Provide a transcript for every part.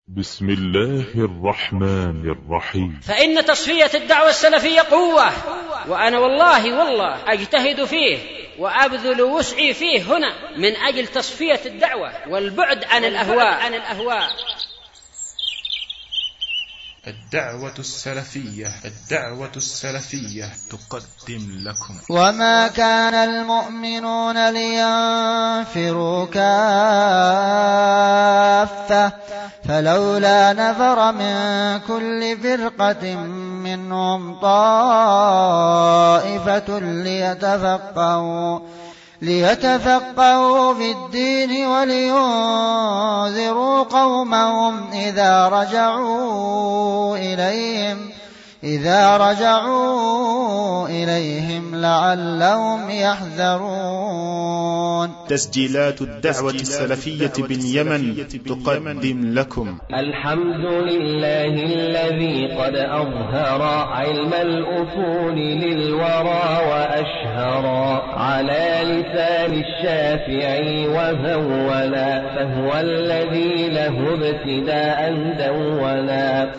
بسم الله الرحمن الرحيم. فإن تصفية الدعوة السلفية قوة، وأنا والله أجتهد فيه وأبذل وسعي فيه هنا من أجل تصفية الدعوة والبعد عن الأهواء. الدعوة السلفية تقدم لكم. وما كان المؤمنون لينفروا كافة فلولا نفر من كل فرقة منهم طائفة ليتفقهوا في الدين ولينذروا قومهم إذا رجعوا إليهم لعلهم يحذرون. تسجيلات الدعوة السلفية باليمن تقدم لكم. الحمد لله الذي قد أظهر علم الأصول للورى وأشهر على لسان الشافعي وهولا، فهو الذي له ابتداء دولا.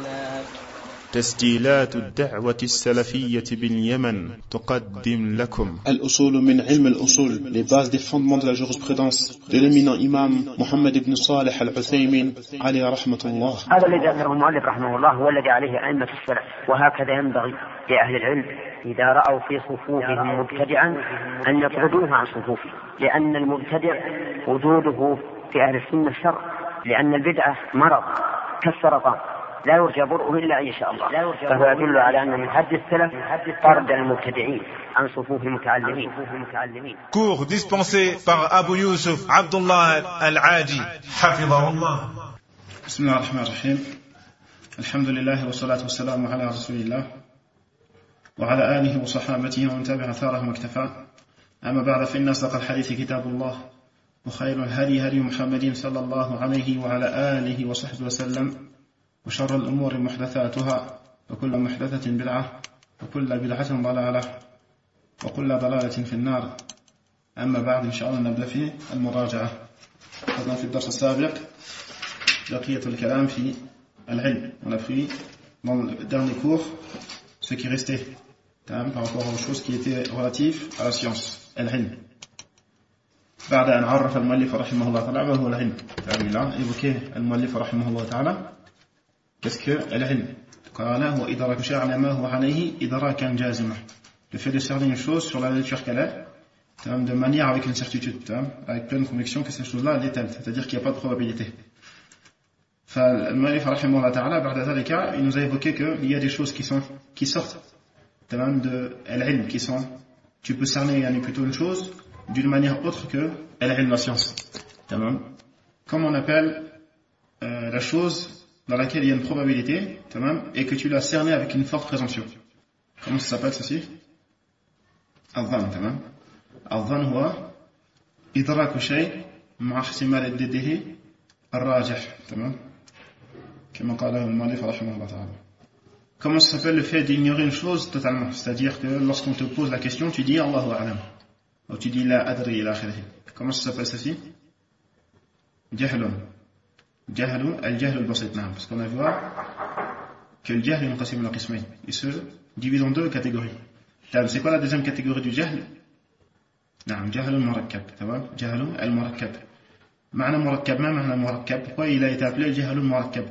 تسجيلات الدعوة السلفية باليمن تقدم لكم. الأصول من علم الأصول، les bases des fondements de la jurisprudence de l'éminent imam Mohammed ibn Salih al-Uthaymin عليه رحمة الله. هذا الذي ذكره المؤلف رحمه الله هو الذي عليه أئمة السلف، وهكذا ينبغي لأهل العلم إذا رأوا في صفوفهم مبتدعا أن يطردوه عن صفوفه، لأن المبتدع وجوده في أهل السنة شر، لأن البدعة مرض كالسرطان لا يرجى برؤه إلا إن شاء الله، فهو يدل على أن من حد السلف طرد المبتدعين عن صفوف المتعلمين. Cours dispensé par Abu Yusuf Abdullah Al-Adi حفظه الله. بسم الله الرحمن الرحيم. الحمد لله والصلاة والسلام على رسول الله وعلى آله وصحابته ومن تبع أثارهم واكتفى. أما بعد، فإن أصدق الحديث كتاب الله، وخير الهدي هدي محمد صلى الله عليه وعلى آله وصحبه وسلم، وشر الأمور محدثاتها، وكل محدثة بدعة، وكل بدعة ضلالة، وكل ضلالة في النار. أما بعد، إن شاء الله نبدأ في المراجعة. أخذنا في الدرس السابق بقية الكلام في العلم. On a pris dans le dernier cours ce qui restait par rapport aux choses qui étaient relatives à la science, العلم. بعد أن عرف المؤلف رحمه الله تعالى ما هو العلم. Il a évoqué المؤلف رحمه الله تعالى qu'est-ce que l'ilm. قال هو إدراك شيء على ما هو عليه إدراكا جازما. Le fait de cerner une chose sur la nature qu'elle est, de manière avec une certitude, avec pleine conviction que cette chose-là elle est telle, c'est-à-dire qu'il n'y a pas de probabilité. فالمؤلف رحمه الله تعالى بعد ذلك il nous a évoqué qu'il y a des choses qui sortent de l'ilm, qui sont, tu peux cerner plutôt une chose d'une manière autre que l'ilm, la science. Comme on appelle la chose dans laquelle il y a une probabilité, et que tu l'as cerné avec une forte présomption. Comment ça s'appelle ceci? الظن. الظن هو إدراك شيء مع احتمال ضده الراجح. كما قاله المؤلف رحمه الله تعالى. Comment ça s'appelle le fait d'ignorer une chose totalement, c'est-à-dire que lorsqu'on te pose la question, tu dis Allahu a'lam, ou tu dis la adri ila akhirih. Comment ça s'appelle ceci? Jahlun. Jahlu, al-jahl al-basit, parce qu'on a vu que le jahl est munqasim al-qismayn, il se divise en deux catégories. C'est quoi la deuxième catégorie du jahl? Jahl al-murakkab, jahl al-murakkab. معنى مركب، ما معنى مركب؟ pourquoi il a été appelé jahl al-murakkab?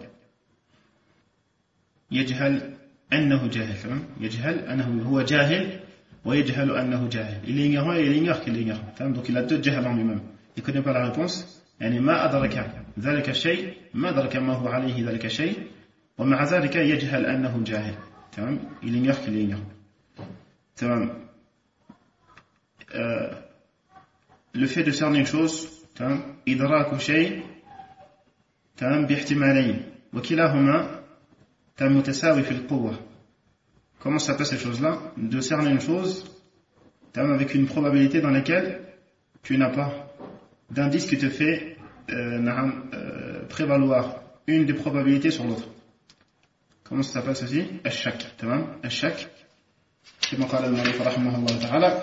يجهل أنه جاهل، يجهل أنه هو جاهل ويجهل أنه جاهل. Il ignore et il ignore qu'il ignore. Donc il a deux jahls en lui-même. Il ne connaît pas la réponse. يعني ما أدرك ذلك الشيء، ما أدرك ما هو عليه ذلك الشيء، ومع ذلك يجهل أنه جاهل. il ignore qu'il ignore. Le fait de cerner une chose، إدراك شيء باحتمالين وكلاهما متساوي في القوة. Comment s'appelle cette chose-là? De cerner une chose avec une probabilité dans laquelle tu n'as pas d'indice qui te fait prévaloir une des probabilités sur l'autre. Comment ça s'appelle ceci? الشك. الشك كما قال المؤلف رحمه الله تعالى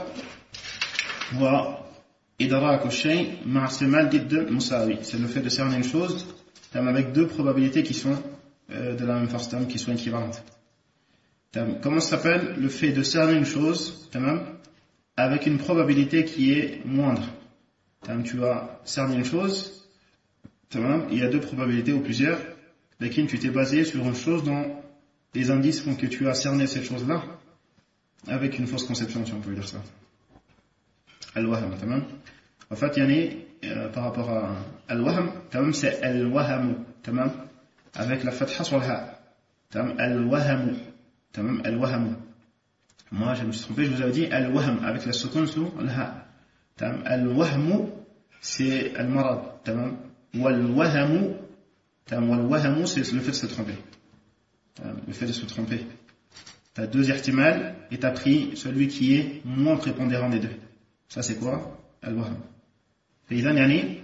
هو إدراك الشيء مع احتمال ضد مساوي. C'est le fait de cerner une chose avec deux probabilités qui sont de la même force, qui sont équivalentes. Comment ça s'appelle le fait de cerner une chose avec une probabilité qui est moindre. Tu as cerné une chose, il y a deux probabilités ou plusieurs, lesquelles tu t'es basé sur une chose dont les indices font que tu as cerné cette chose-là avec une fausse conception, si on peut dire ça. Al-Wahm, en fait, par rapport à Al-Wahm, c'est Al-Wahamu, avec la fatha sur le ha. Al-Wahamu, Al-Wahamu. Moi, je me suis trompé, je vous avais dit Al-Wahm, avec la sukun sur le ha. Al-Wahmu, c'est Al-Marad, Wal-Wahamu, c'est le fait de se tromper. Le fait de se tromper. Tu as deux ihtimal et tu as pris celui qui est moins prépondérant des deux. Ça c'est quoi? Al-Wahm. فإذا يعني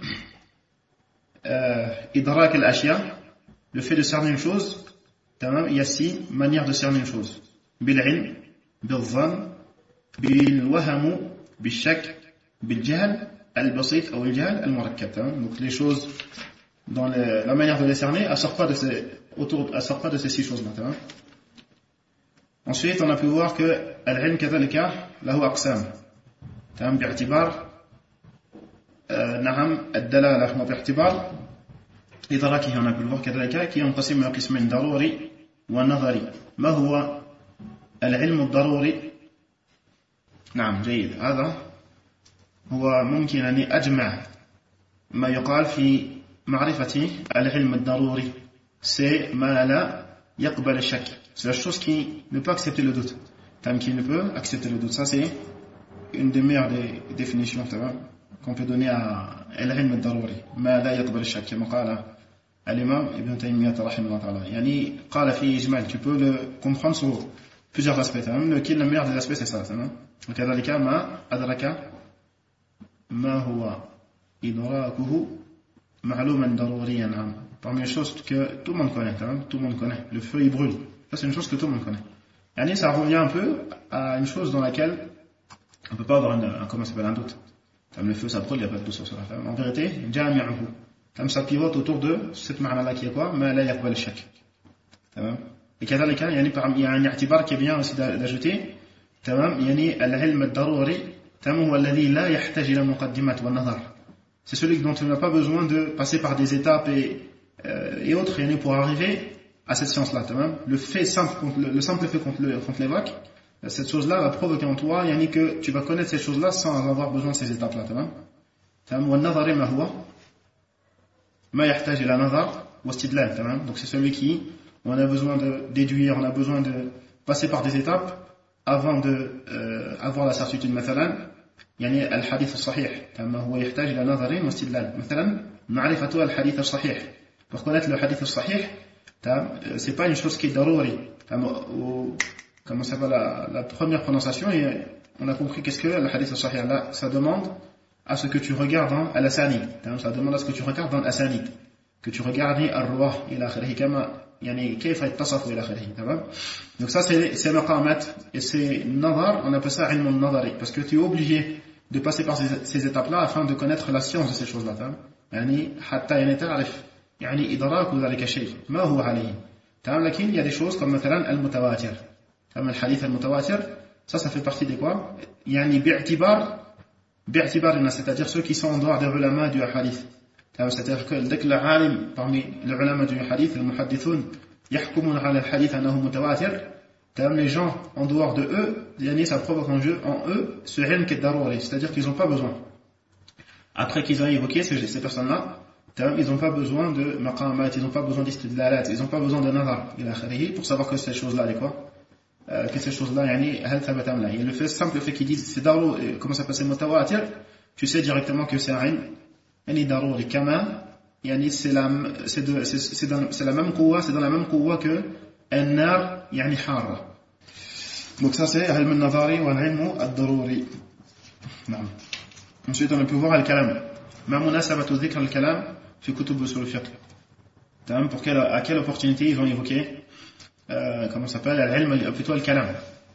إدراك الأشياء, le fait de cerner une chose, il y a six manières de cerner une chose. بالعلم, بالظن, بالوهم, بالشك, بالجهل, البسيط أو الجهل المركب. Donc les choses dans la manière de les cerner, elle sort pas de ces six choses-là. Ensuite, on a pu voir que al-ilm kadhalika lahu aqsam. باعتبار نعم الدلالة وباعتبار إدراكه. on a pu le voir كذلك qui ينقسم إلى قسمين ضروري ونظري. ما هو العلم الضروري؟ نعم جيد. هذا هو ممكن أن أجمع ما يقال في معرفة العلم الضروري. c'est ما لا يقبل الشك. c'est la chose qui ne peut accepter le doute. qui ne peut accepter le doute. Ça c'est une des meilleures des définitions qu'on peut donner à العلم الضروري. ما لا يقبل الشك كما قال الإمام ابن تيمية رحمه الله تعالى. يعني قال في إجمال, tu peux le comprendre sur plusieurs aspects. lequel le meilleur des aspects c'est ça. وكذلك ما أدرك ما هو إدراكه معلوما ضروريا. Parmi les choses que tout le monde connaît, tout le monde connaît. Le feu il brûle. Ça c'est une chose que tout le monde connaît. Yani ça revient un peu à une chose dans laquelle on ne peut pas avoir un doute. Comme le feu ça brûle, il n'y a pas de doute sur cela. En vérité, jami'uhu. Comme ça pivote autour de cette ma'na-là qui est quoi? Ma la yaqbal al-shak. Et كذلك il y a un i'tibar qui est bien aussi d'ajouter. يعني العلم الضروري هو الذي لا يحتاج إلى مقدمات والنظر. C'est celui dont on n'a pas besoin de passer par des étapes et autres pour arriver à cette science-là. Le simple fait qu'on l'évoque, cette chose-là va provoquer en toi que tu vas connaître cette chose-là sans avoir besoin de ces étapes-là. والنظر ما هو ما يحتاج إلى نظر واستدلال. Donc c'est celui qui on a besoin de déduire, on a besoin de passer par des étapes avant de avoir la certitude. مثلا يعني الحديث الصحيح هو يحتاج إلى نظر واستدلال. مثلا معرفة الحديث الصحيح. Pour connaître le hadith sahih, c'est pas une chose qui est darouri. Comment ça va la première prononciation, et on a compris qu'est-ce que le hadith sahih là, ça demande à ce que tu regardes dans al-asanid. Ça demande à ce que tu regardes dans al-asanid, que tu regardes ar-ruwah ila akhirih kama yani kayfa yattasafu ila akhirih. Donc ça c'est maqamat et c'est nazar, on appelle ça ilm al-nazari parce que tu es obligé de passer par ces étapes là afin de connaître la science de ces choses là. يعني حتى يعني تعرف يعني إدراك ذلك شيء ما هو عليه. لكن il y a des choses comme مثلا المتواتر. الحديث المتواتر, ça fait partie de quoi? يعني باعتبار الناس, c'est-à-dire ceux qui sont en dehors des ulama du hadith. C'est-à-dire que dès que le alim parmi les ulama du hadith, les muhaddithun, يحكمون على الحديث أنه متواتر, les gens en dehors de eux, يعني ça provoque en eux ce ilm qui est darouri, c'est-à-dire qu'ils n'ont pas besoin. Après qu'ils ont évoqué ces personnes-là, ils n'ont pas besoin de maqamat, ils n'ont pas besoin d'istidlalat, ils n'ont pas besoin de nazar pour savoir que ces choses-là, quoi, que ces choses-là, et le fait simple fait qu'ils disent c'est darou, comment ça passe mutawatir, tu sais directement que c'est un ilm darouri kama, c'est la même quwa, c'est dans la même quwa que an-nar yani harra. Donc ça c'est ilm al-nazari wa ilm ad-daruri. Ensuite on a pu voir al-kalam. Ma munasabatu dhikr al-kalam fi kutub usul al-fiqh. À quelle opportunité ils ont évoqué comment ça s'appelle al-ilm plutôt al-kalam.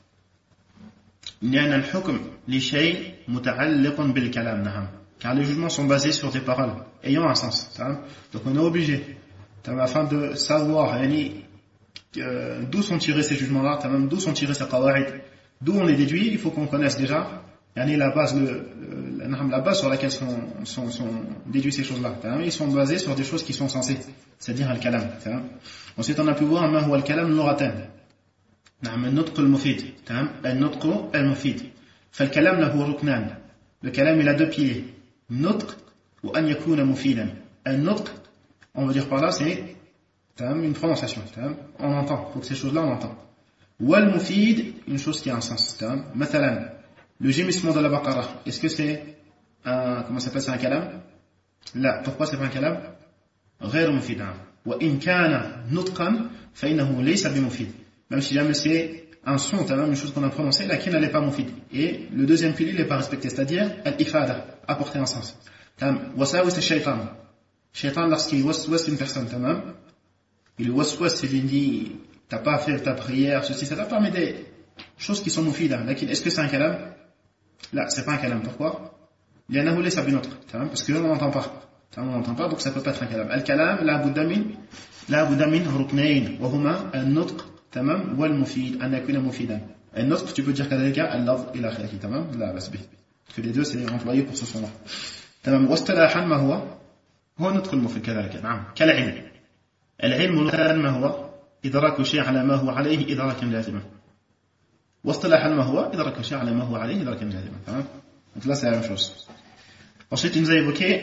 لأن الحكم لشيء متعلق بالكلام. car les jugements sont basés sur des paroles ayant un sens. Donc on est obligé afin de savoir d'où sont tirés ces jugements-là, d'où sont tirés ces qawa'id, d'où on les déduit. Il faut qu'on connaisse déjà la base sur laquelle sont déduits ces choses-là. Ils sont basés sur des choses qui sont censées, c'est-à-dire al-kalam. Ensuite, on a pu voir ma huwa al-kalam lughatan. النطق المفيد النطق المفيد فالكلام له ركنان. Le kalam il a deux piliers, nutq ou an yakuna mufidan. Nutq, on veut dire par là, c'est une prononciation, on entend, donc ces choses-là on entend. Wal mufid, une chose qui a un sens. Mathalan, le gémissement de la baqara, est-ce que c'est comment ça s'appelle, c'est un kalam? Là, pourquoi c'est pas un kalam? غير مفيد. وإن كان نطقا فإنه ليس بمفيد. Même si jamais c'est un son, une chose qu'on a prononcée, laquelle elle n'est pas mufid. Et le deuxième pilier n'est pas respecté, c'est-à-dire al-ifada, apporter un sens. Wasawis al-shaytan. Shaytan, lorsqu'il waswas une personne, il waswas, il dit, t'as pas fait ta prière, ceci, ça permet des choses qui sont mufidas. Est-ce que c'est un kalam? Là, c'est pas un kalam. Pourquoi? لأنه ليس بنطق. Parce que on n'entend pas. On n'entend pas, donc ça peut pas être un kalam. Al-kalam, la budda min ruknayn, wa huma al-nutq, والمفيد أن يكون مفيدا. النطق tu peux dire كذلك اللفظ إلى آخره. لا بس به. Que les deux c'est employé pour ce son-là. واصطلاحا ما هو نطق المفيد كذلك. نعم كالعلم. العلم لغة ما هو إدراك الشيء على ما هو عليه إدراكا لازما. واصطلاحا ما هو إدراك الشيء على ما هو عليه إدراكا لازما. Donc là c'est la même chose. Ensuite il nous a évoqué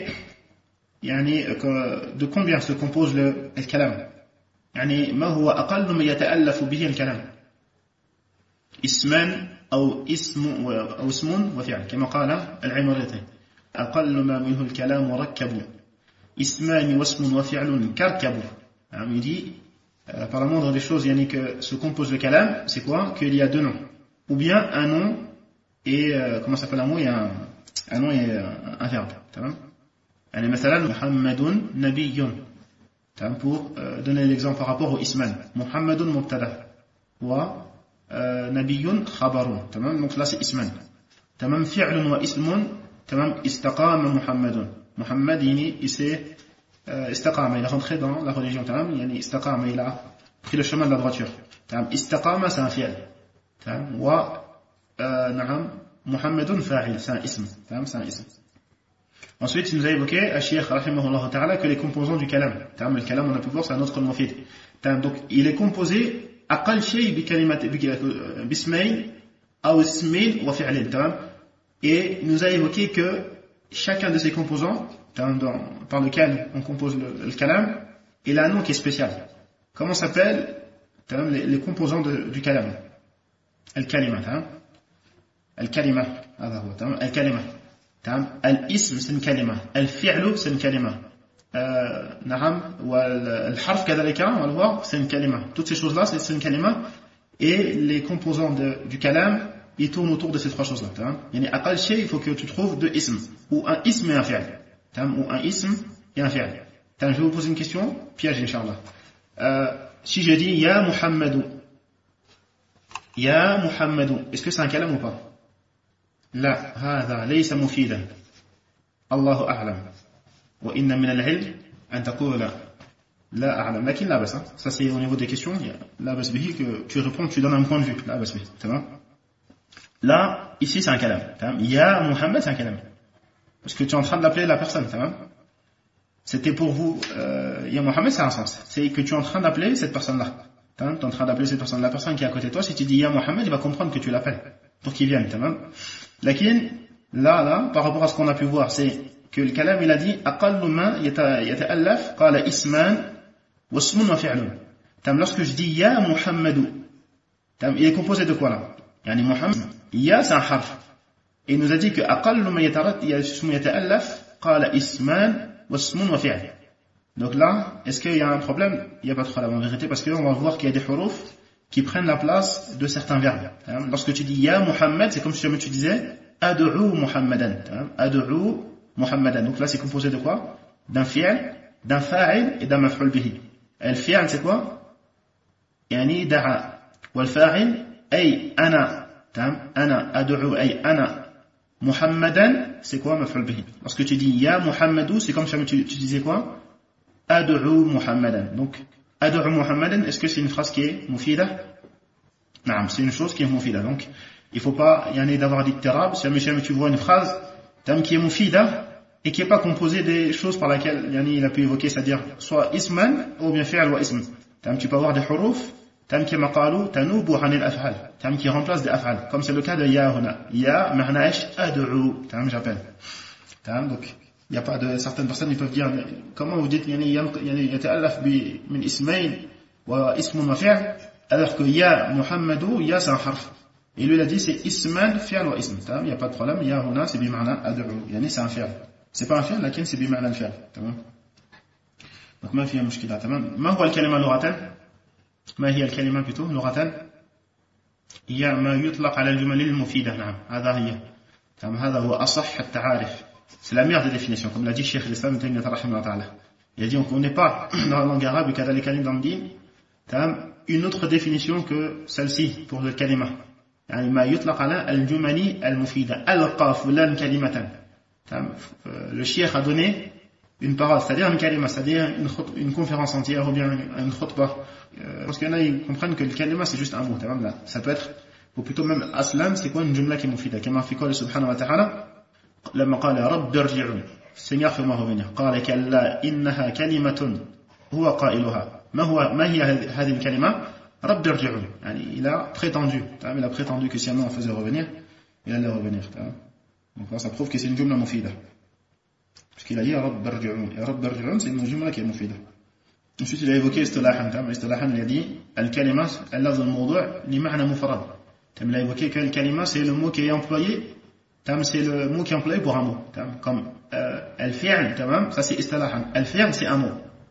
de combien se compose le kalam. ما هو أقل ما يتألف به الكلام اسمان أو اسم وفعل كما قال العمريطي أقل ما منه الكلام مركب اسمان واسم وفعل كركب. Il dit par la moindre des choses que se compose le kalam, c'est quoi? Qu'il y a deux noms, ou bien un nom et comment s'appelle un mot et un nom et un verbe. مثلا محمد نبي. Pour donner l'exemple par rapport au isman, Muhammadun mubtada wa nabiyyun khabarun. Donc là c'est isman. Fi'lun wa ismun. Istaqama Muhammadun. Muhammad il s'est istaqama, il est rentré dans la religion. Istaqama, il a pris le chemin de la droiture. Istaqama c'est un fi'l. Wa Muhammadun fa'il, c'est un ism. C'est un ism. Ensuite, il nous a évoqué, Cheikh rahimahullah ta'ala, que les composants du kalam. Le kalam, on a pu voir, c'est un autre mufid. Donc, il est composé, aqal shay bismayn, aw ismayn, wa fi'lin. Et il nous a évoqué que chacun de ces composants, par lequel on compose le kalam, il a un nom qui est spécial. Comment s'appellent les composants du kalam? Al-kalima. Al-kalima. Al-kalima. الاسم c'est une kalima, الفعل c'est une kalima, والحرف كذلك on va le voir, c'est une kalima. Toutes ces choses là c'est une kalima, et les composants du kalam ils tournent autour de ces trois choses là. أقل شيء il faut que tu trouves deux ism, ou un ism et un fi'l, ou un ism et un fi'l. Je vais vous poser une question piège inchallah. Si je dis ya Muhammadu, est-ce que c'est un kalam ou pas? لا هذا ليس مفيدا الله أعلم وإن من العلم أن تقول لا أعلم لكن لا بس. Ça c'est au niveau des questions, لا بس به que tu réponds, tu donnes un point de vue, لا بس به. Là ici c'est un kalam. Ya Muhammad c'est un kalam parce que tu es en train d'appeler la personne. C'était pour vous Ya Muhammad c'est un sens, c'est que tu es en train d'appeler cette personne là. Tu es en train d'appeler cette personne, la personne qui est à côté de toi. Si tu dis Ya Muhammad, il va comprendre que tu l'appelles pour qu'il vienne. Lakin, là, par rapport à ce qu'on a pu voir, c'est que le kalam, il a dit, aqallu ma yata'allaf, qala isman, wa ismun wa fi'lun. Lorsque je dis ya Muhammadu, il est composé de quoi là? Muhammad, ya c'est un harf. Et il nous a dit que aqallu ma yata'allaf, qala isman, wa ismun wa fi'l. Donc là, est-ce qu'il y a un problème? Il n'y a pas de problème en vérité, parce qu'on va voir qu'il y a des huruf qui prennent la place de certains verbes. Lorsque tu dis ya Muhammad, c'est comme si tu disais ad'u Muhammadan. Ad'u Muhammadan. Donc là c'est composé de quoi? D'un fi'l, d'un fa'il et d'un maf'ul bihi. Le fi'l c'est quoi? Yani da'a. Wal fa'il ay ana. Ana ad'u ay ana Muhammadan, c'est quoi maf'ul bihi? Lorsque tu dis ya Muhammadu, c'est comme si tu disais quoi? ad'u Muhammadan. Donc, ad'u Muhammadan, est-ce que c'est une phrase qui est mufida? Non, c'est une chose qui est mufida. Donc, il ne faut pas y en aller d'avoir d'ittirab. Si jamais tu vois une phrase qui est mufida et qui n'est pas composée des choses par lesquelles il a pu évoquer, c'est-à-dire soit isman ou bien fi'al wa ism. Tu peux avoir des huruf qui maqalu tanubu anil af'al, qui remplacent des af'al, comme c'est le cas de ya huna. Ya ma'na ish ad'u, j'appelle. Donc, il n'y a pas de certaines personnes qui peuvent dire comment vous dites yata'allaf bi min ismayn wa ismun wa fi'l, alors que ya Muhammadu, ya c'est un harf. Et lui il a dit c'est isman fi'l wa ism. Il n'y a pas de problème, ya huna c'est bi ma'na ad'u, c'est un fi'l. C'est pas un fi'l, lakin c'est bi ma'na al-fi'l. Donc ما فيها مشكلة. تمام. ما هو الكلمة لغة؟ ما هي الكلمة plutôt لغة؟ هي ما يطلق على الجمل المفيدة. نعم هذا هي. تمام. هذا هو أصح التعارف. C'est la meilleure des définitions, comme l'a dit Cheikh l'Islam Ibn Taymiyyah rahimahullah ta'ala. Il a dit on n'est pas dans la langue arabe كذلك كلمة dans le din. Une autre définition que celle-ci pour le kalima. يعني ما يطلق على الجمل المفيدة. ألقى فلان كلمة. Le Cheikh a donné une parole, c'est-à-dire une kalima, c'est-à-dire une conférence entière ou bien une khutbah. Parce qu'il y en a, ils comprennent que le kalima c'est juste un mot. Là. Ça peut être, ou plutôt même aslam, c'est quoi une jumla qui est mufida. Comme في قول سبحانه وتعالى لما قال رب ارجعون, Seigneur fais-moi revenir. قال كلا إنها كلمة هو قائلها. ما هي هذه الكلمة؟ رب ارجعون. يعني il a prétendu que si on faisait revenir, il allait revenir. Donc là, ça prouve que c'est une jumla mufida. Parce qu'il a dit Rabb arji'un. Et Rabb arji'un, c'est une jumla qui est mufida. Ensuite, il a évoqué istilahan. Istilahan, il a dit al-kalima, al-lafz al-mawdu' li ma'na mufrad. Il a évoqué que al-kalima, c'est le mot qui est employé. C'est le mot qui est employé pour un mot. Comme al-fi'l, ça c'est istilahan. Al-fi'l, c'est un mot.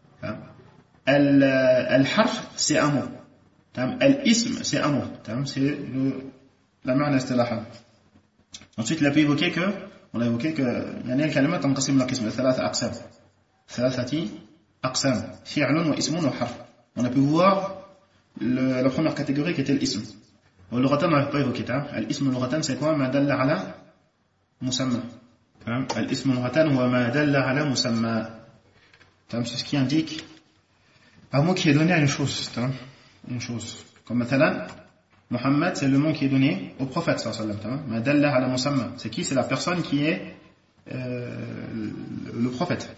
Al-harf, c'est un mot. Al-ism, c'est un mot. C'est la ma'na istilahan. Ensuite, il a pu évoquer que on a évoqué que يعني الكلمات تنقسم إلى قسم ثلاثة أقسام. ثلاثة أقسام فعل واسم وحرف. On a pu voir la première catégorie qui était l'ism. Le ghatan on n'a pas évoqué. L'ism le ghatan c'est quoi? ما دل على مسمى. الاسم le ghatan هو ما دل على مسمى. C'est ce qui indique un mot qui est donné à une chose. Une chose. Comme مثلا Muhammad, c'est le nom qui est donné au prophète sallallahu alayhi wa sallam. C'est qui? C'est la personne qui est le prophète.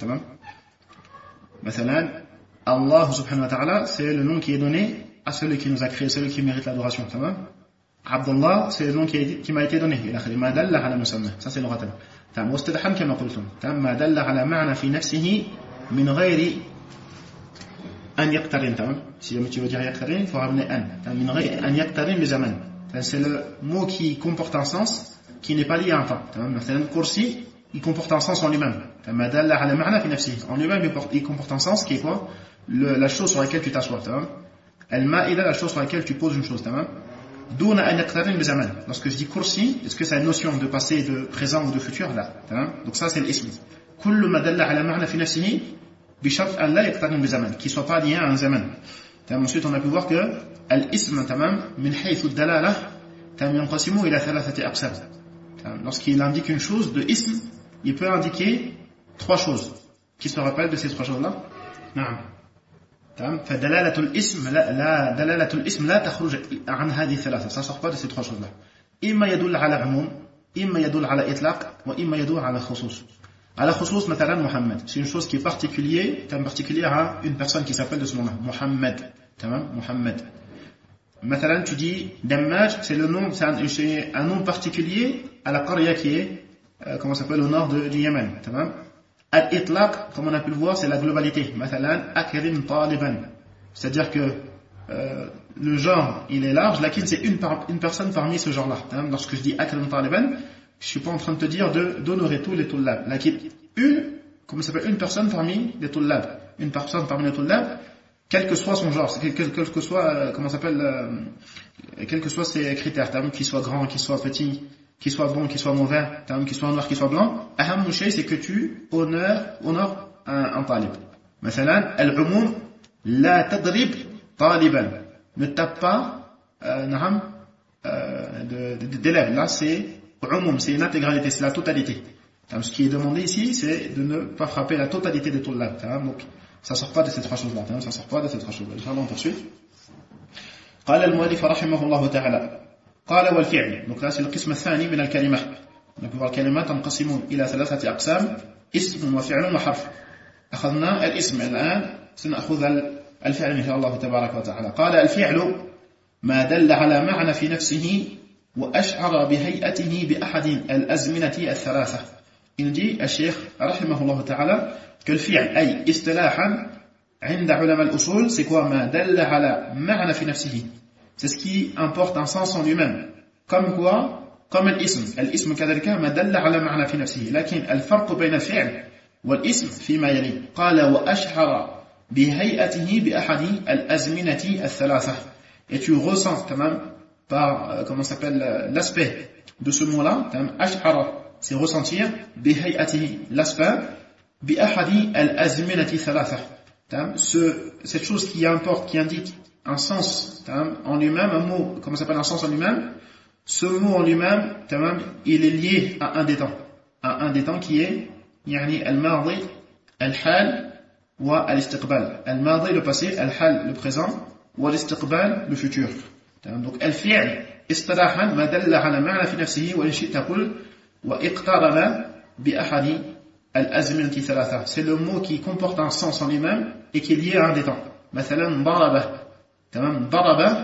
مثلا, Allah subhanahu wa ta'ala, c'est le nom qui est donné à celui qui nous a créé, celui qui mérite l'adoration. Abdullah, c'est le nom qui m'a été donné. Ça c'est le ratal. واستدحم كما قلتم. ما دل على معنى في نفسه من غير أن يقترن. Si tu veux dire يقترن, il faut ramener an. من غير أن يقترن بزمن. C'est le mot qui comporte un sens qui n'est pas lié à un temps. مثلا kursi, il comporte un sens en lui-même. ما دل على معنى في نفسه. En lui-même, il comporte un sens qui est quoi? La chose sur laquelle tu t'assois. Al-ma'ida, la chose sur laquelle tu poses une chose. دون أن يقترن بزمن. Lorsque je dis kursi, est-ce que c'est une notion de passé, de présent ou de futur? Là. Donc ça c'est l'ism. كل ما دل على معنى في نفسه بشرط أن لا يقترن بزمن, qui soit pas lié à un zaman. Ensuite on a pu voir que الاسم من حيث الدلالة ينقسم إلى ثلاثة أقسام. Lorsqu'il indique une chose de ism, il peut indiquer trois choses. Qui se rappelle de ces trois choses-là? نعم. فدلالة الاسم لا دلالة الاسم لا تخرج عن هذه الثلاثة. Ça sort pas de ces trois choses-là. إما يدل على عموم, إما يدل على إطلاق, وإما يدل على خصوص. على خصوص مثلا محمد, c'est une chose qui est particulière à une personne qui s'appelle de ce nom-là, Muhammad. Muhammad. مثلا tu dis Dammaj, c'est le nom, c'est un nom particulier à la qarya qui est comment ça s'appelle au nord du Yémen. Al-itlaq, comme on a pu le voir, c'est la globalité. مثلا akrim taliban, c'est-à-dire que le genre il est large, lakin c'est une personne parmi ce genre-là. Lorsque je dis akrim taliban, je suis pas en train de te dire d'honorer tous les tullab, lakin une personne parmi les tullab, une personne parmi les tullab, quel que soit son genre, quel que soit quels que soient ses critères, qu'il soit grand, qu'il soit petit, qu'il soit bon, qu'il soit mauvais, qu'il soit noir, qu'il soit blanc, ahammu shay, c'est que tu honores un talib. مثلا العموم لا تضرب طالبا, ne tape pas d'élèves. Là c'est umum, c'est une intégralité, c'est la totalité. Ce qui est demandé ici, c'est de ne pas frapper la totalité des tullab. Donc Ça sort pas de ces trois choses-là. Ça sort pas de ces trois choses-là. Inch'Allah, on poursuit. قال المؤلف رحمه الله تعالى قال والفعل. Donc là c'est le قسم الثاني من الكلمة. Donc الكلمات تنقسم إلى ثلاثة أقسام اسم وفعل وحرف. أخذنا الاسم الآن سنأخذ الفعل إن شاء الله تبارك وتعالى. قال الفعل ما دل على معنى في نفسه وأشعر بهيئته بأحد الأزمنة الثلاثة. Il dit الشيخ رحمه الله تعالى que le fi'l أي اصطلاحا عند علماء الأصول c'est quoi ما دل على معنى في نفسه. C'est ce qui importe un sens en lui-même. Comme quoi comme الاسم. الاسم كذلك ما دل على معنى في نفسه. لكن الفرق بين الفعل والاسم فيما يلي. قال وأشعر بهيئته بأحد الأزمنة الثلاثة. Et tu ressens تمام par comment s'appelle l'aspect de ce mot-là. أشعر c'est ressentir بهيئته l'aspect بأحد الأزمنة الثلاثة. Cette chose qui importe, qui indique un sens en lui-même, un mot, comment s'appelle un sens en lui-même, ce mot en lui-même, il est lié à un des temps. À un des temps qui est يعني الماضي الحال والاستقبال. الماضي le passé, الحال le présent, والاستقبال le futur. Donc الفعل اصطلاحا ما دل على معنى في نفسه وإن شئت تقول واقترن بأحد الأزمنة ثلاثة. C'est le mot qui comporte un sens en lui-même et qui est lié à un des temps. مثلا ضرب. تمام ضرب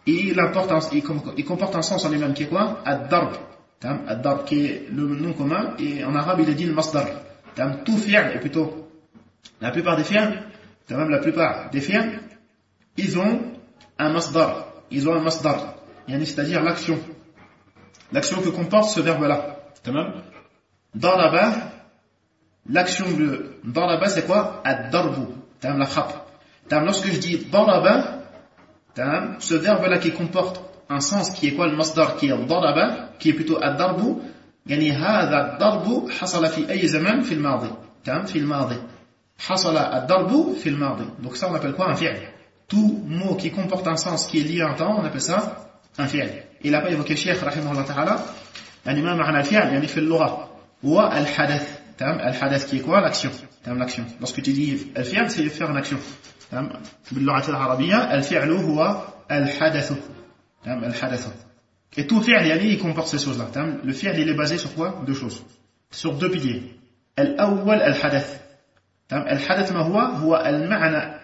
il comporte un sens en lui-même qui est quoi الضرب. تمام الضرب qui est le nom commun et en arabe il est dit le masdar. تمام tout fi'l, ou plutôt la plupart des fi'l, تمام la plupart des fi'l ils ont un masdar. Ils ont un masdar, c'est-à-dire l'action que comporte ce verbe-là. تمام ضرب. L'action de daraba c'est quoi ad-darbu, la frappe. Lorsque je dis daraba, ce verbe là qui comporte un sens qui est quoi le masdar qui est daraba, qui est plutôt ad-darbu, يعني هذا الضرب حصل في أي زمان في الماضي. في الماضي حصل الضرب في الماضي. Donc ça on appelle quoi un fi'l. Tout mot qui comporte un sens qui est lié à un temps on appelle ça un fi'l. Il a pas évoqué le cheikh rahimahullah ta'ala يعني ما معنى الفعل يعني في اللغة هو الحدث. الحدث qui est quoi l'action. L'action. Lorsque tu dis الفعل c'est faire une action. باللغة العربية الفعل هو الحدث. الحدث. Et tout fi'l il comporte ces choses-là. Le fi'l il est basé sur quoi? Deux choses. Sur deux piliers. الأول الحدث. الحدث ما هو المعنى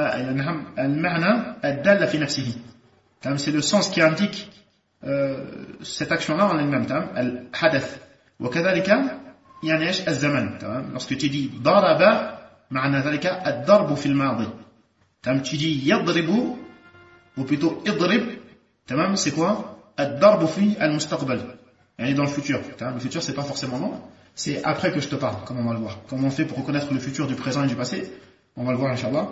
المعنى الدال في نفسه. C'est le sens qui indique cette action-là en elle-même. الحدث. وكذلك يعني ايش الزمن. تمام lorsque tu dis ضرب معنى ذلك الضرب في الماضي. تمام tu dis يضرب ou plutôt اضرب. تمام c'est quoi الضرب في المستقبل يعني dans le futur. تمام le futur c'est pas forcément long, c'est après que je te parle, comme on va le voir. Comment on fait pour reconnaître le futur du présent et du passé, on va le voir inchallah.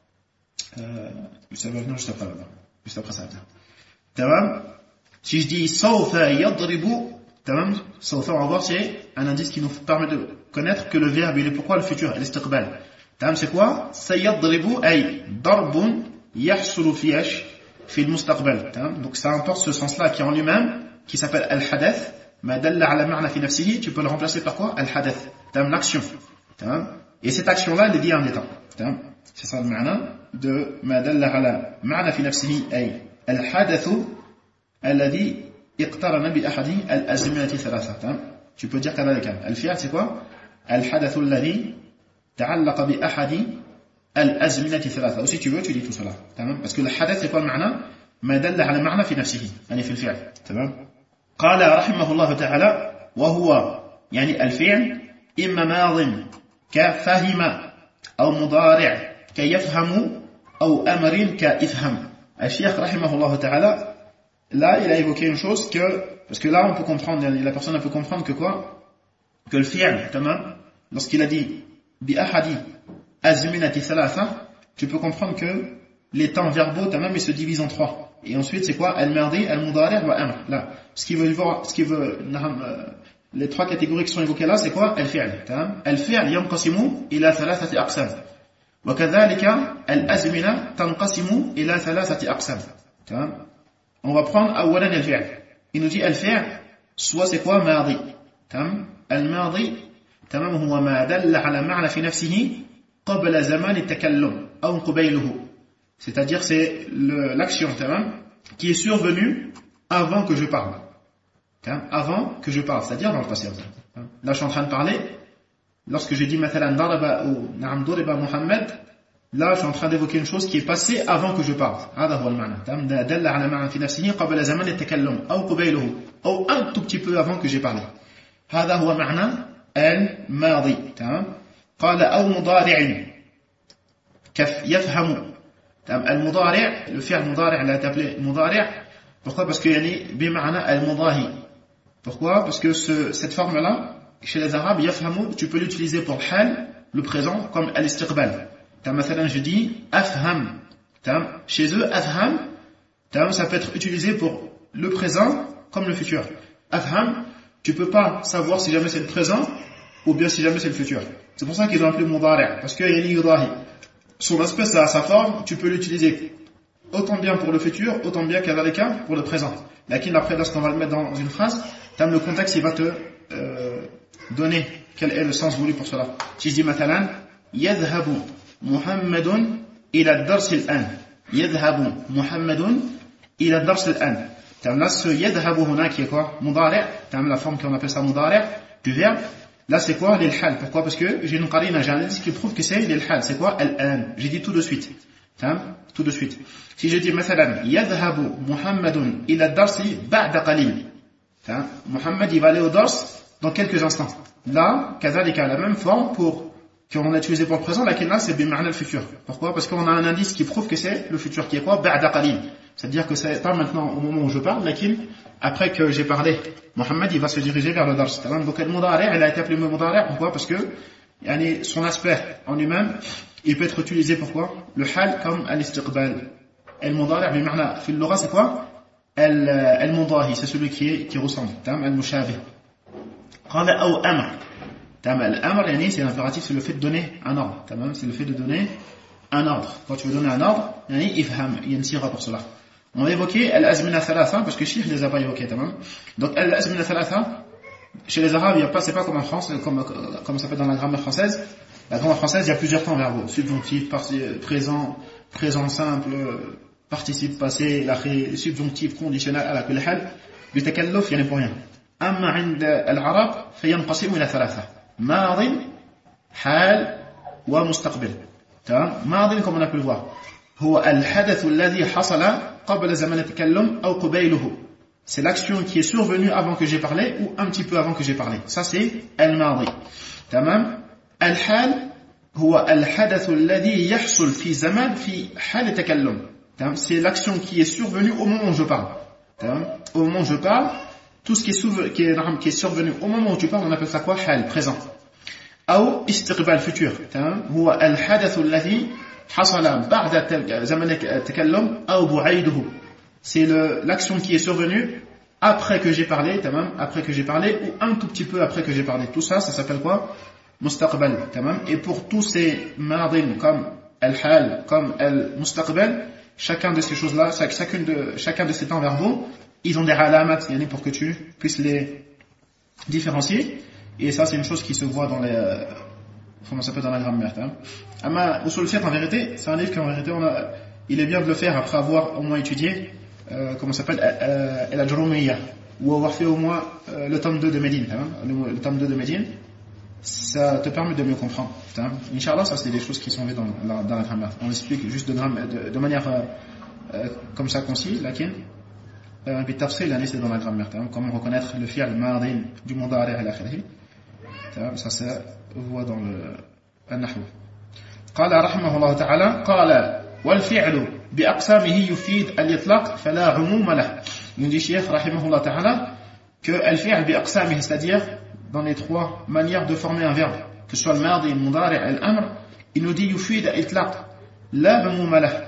Ça va venir juste après là-bas, juste après ça. تمام si je dis سوف يضرب. تمام سوف on va voir c'est un indice qui nous permet de connaître que le verbe il est pourquoi le futur الاستقبال. تمام c'est quoi سيضرب أي ضرب يحصل في ايش في المستقبل. تمام donc ça importe ce sens là qui est en lui-même qui s'appelle الحدث. ما دل على معنى في نفسه tu peux le remplacer par quoi الحدث. تمام l'action. تمام et cette action là elle est liée à un état. تمام c'est ça le معنى de ما دل على معنى في نفسه أي الحدث الذي اقترن بأحد الأزمنة ثلاثة. Tu peux dire كذلك الفعل c'est quoi الحدث الذي تعلق بأحد الأزمنة ثلاثة. aussi tu veux tu dis tout cela. تمام parce que le حدث c'est quoi le معنى ما دل على معنى في نفسه يعني في الفعل. تمام قال رحمه الله تعالى وهو يعني الفعل إما ماض كفهم أو مضارع كيفهم أو أمر كإفهم. الشيخ رحمه الله تعالى là, il a évoqué une chose que, parce que là, on peut comprendre, la personne peut comprendre que quoi? Que le fi'l, lorsqu'il a dit, bi ahadi azminati thalatha, tu peux comprendre que les temps verbaux, ils se divisent en trois. Et ensuite, c'est quoi? Al-mardi, al-mudari' wa amr. Là. Ce qui veut, les trois catégories qui sont évoquées là, c'est quoi? Al-fi'l. Al-fi'l yanqasimu ila thalathati aqsam. Wa kadhalika, al-azmina tanqasimu ila thalathati aqsam. On va prendre أولا الفعل. Il nous dit الفعل soit c'est quoi ماضي. تمام الماضي تمام هو ما دل على معنى في نفسه قبل زمان التكلم أو قبيله. C'est-à-dire c'est l'action qui est survenue avant que je parle. Avant que je parle, c'est-à-dire dans le passé. Là je suis en train de parler, lorsque je dis مثلا ضرب ou نعم ضرب محمد, là je suis en train d'évoquer une chose qui est passée avant que je parle. هذا هو المعنى. دل على معنى في نفسه قبل زمان التكلم أو قبيله, أو un tout petit peu avant que j'ai parlé. هذا هو معنى الماضي. قال أو مضارع يفهم. المضارع, le fi'l مضارع l'a appelé مضارع. Pourquoi? Parce qu'il y a بمعنى المضاهي. Pourquoi? Parce que cette forme-là, chez les Arabes, يفهم, tu peux l'utiliser pour hal, le présent, comme al-istiqbal. مثلا je dis afham. Chez eux, afham, ça peut être utilisé pour le présent comme le futur. Afham, tu peux pas savoir si jamais c'est le présent ou bien si jamais c'est le futur. C'est pour ça qu'ils ont appelé mudari', parce qu'il y a yudahi. Son aspect, sa forme, tu peux l'utiliser autant bien pour le futur, autant bien qu'avec pour le présent. Lakin après, lorsqu'on va le mettre dans une phrase, le contexte, il va te donner quel est le sens voulu pour cela. Si je dis مثلا يذهب محمد إلى الدرس الآن. يذهب محمد إلى الدرس الآن. Là, ce يذهب هنا qui est quoi? مضارع. La forme qu'on appelle ça مضارع du verbe. Là, c'est quoi? l'hal. Pourquoi? Parce que j'ai une qarina, j'ai un indice qui prouve que c'est l'hal. C'est quoi? al-an. J'ai dit tout de suite. Tout de suite. Si je dis مثلا يذهب محمد إلى الدرس بعد قليل. Muhammad, il va aller au dars dans quelques instants. Là, كذلك, la même forme qu'on a utilisé pour le présent, laquelle là, c'est بمعنى le futur. Pourquoi? Parce qu'on a un indice qui prouve que c'est le futur, qui est quoi? بعد قليل. C'est-à-dire que c'est pas maintenant au moment où je parle, mais après que j'ai parlé, Mohammed il va se diriger vers le dars. Donc le mudari' elle a été appelée mudari', pourquoi? Parce que son aspect en lui-même, il peut être utilisé pourquoi? Le hal comme al-istiqbal. Al-mudari' bima'na fi al-lugha c'est quoi? Al-mudahi, c'est celui qui ressemble. Al-mushabih. Qala aw amr. Al-amr c'est l'impératif, c'est le fait de donner un ordre. C'est le fait de donner un ordre. Quand tu veux donner un ordre, ifham, il y a une sira pour cela. On a évoqué al-azmina thalatha parce que Cheikh les a pas évoqués. Donc al-azmina thalatha, chez les Arabes, il y a pas, c'est pas comme en France, comme ça fait dans la grammaire française. La grammaire française, il y a plusieurs temps verbaux, subjonctif, présent, présent simple, participe passé, subjonctif, conditionnel, ala kulli hal. بتكلف يعني pour rien. أما عند العرب فينقسم إلى ثلاثة: ماض، حال، ومستقبل. ماض comme on a pu le voir. هو الحدث الذي حصل قبل زمن التكلم أو قبيله. C'est l'action qui est survenue avant que j'ai parlé ou un petit peu avant que j'ai parlé. Ça c'est الماضي. تمام. الحال هو الحدث الذي يحصل في زمان في حال التكلم. C'est l'action qui est survenue au moment où je parle. Au moment où je parle, tout ce qui est survenu au moment où tu parles, on appelle ça quoi? حال, présent. أو استقبال, futur. هو الحدث الذي حصل بعد زمن التكلم أو بعيده. C'est l'action qui est survenue après que j'ai parlé, après que j'ai parlé, ou un tout petit peu après que j'ai parlé. Tout ça, ça s'appelle quoi? Mustaqbal. Et pour tous ces madin comme al-hal, comme al-mustaqbal, chacun de ces choses-là, chacun de ces temps verbaux, ils ont des alamat, pour que tu puisses les différencier. Et ça, c'est une chose qui se voit dans les, comment ça s'appelle, dans la grammaire. Ama usul fiqh, en vérité, c'est un livre qu'en vérité, il est bien de le faire après avoir au moins étudié, comment ça s'appelle, al-Ajrumiyya, ou avoir fait au moins le tome 2 de Médine. Le tome 2 de Médine, ça te permet de mieux comprendre. Inch'Allah, ça c'est des choses qui sont vues dans la grammaire. On explique juste de manière comme ça concise, lakin bitafsil, c'est dans la grammaire. Comment reconnaître le fi'l madin du mudari' à l'akhirih. Ça se voit dans le nahw. قال رحمه الله تعالى قال والفعل بأقسامه يفيد الإطلاق فلا عموم له. Il dit Cheikh رحمه الله تعالى que الفعل بأقسامه, c'est-à-dire dans les trois manières de former un verbe, que ce soit le madi, le mudari' et l'amr, il nous dit يفيد الإطلاق لا عموم له.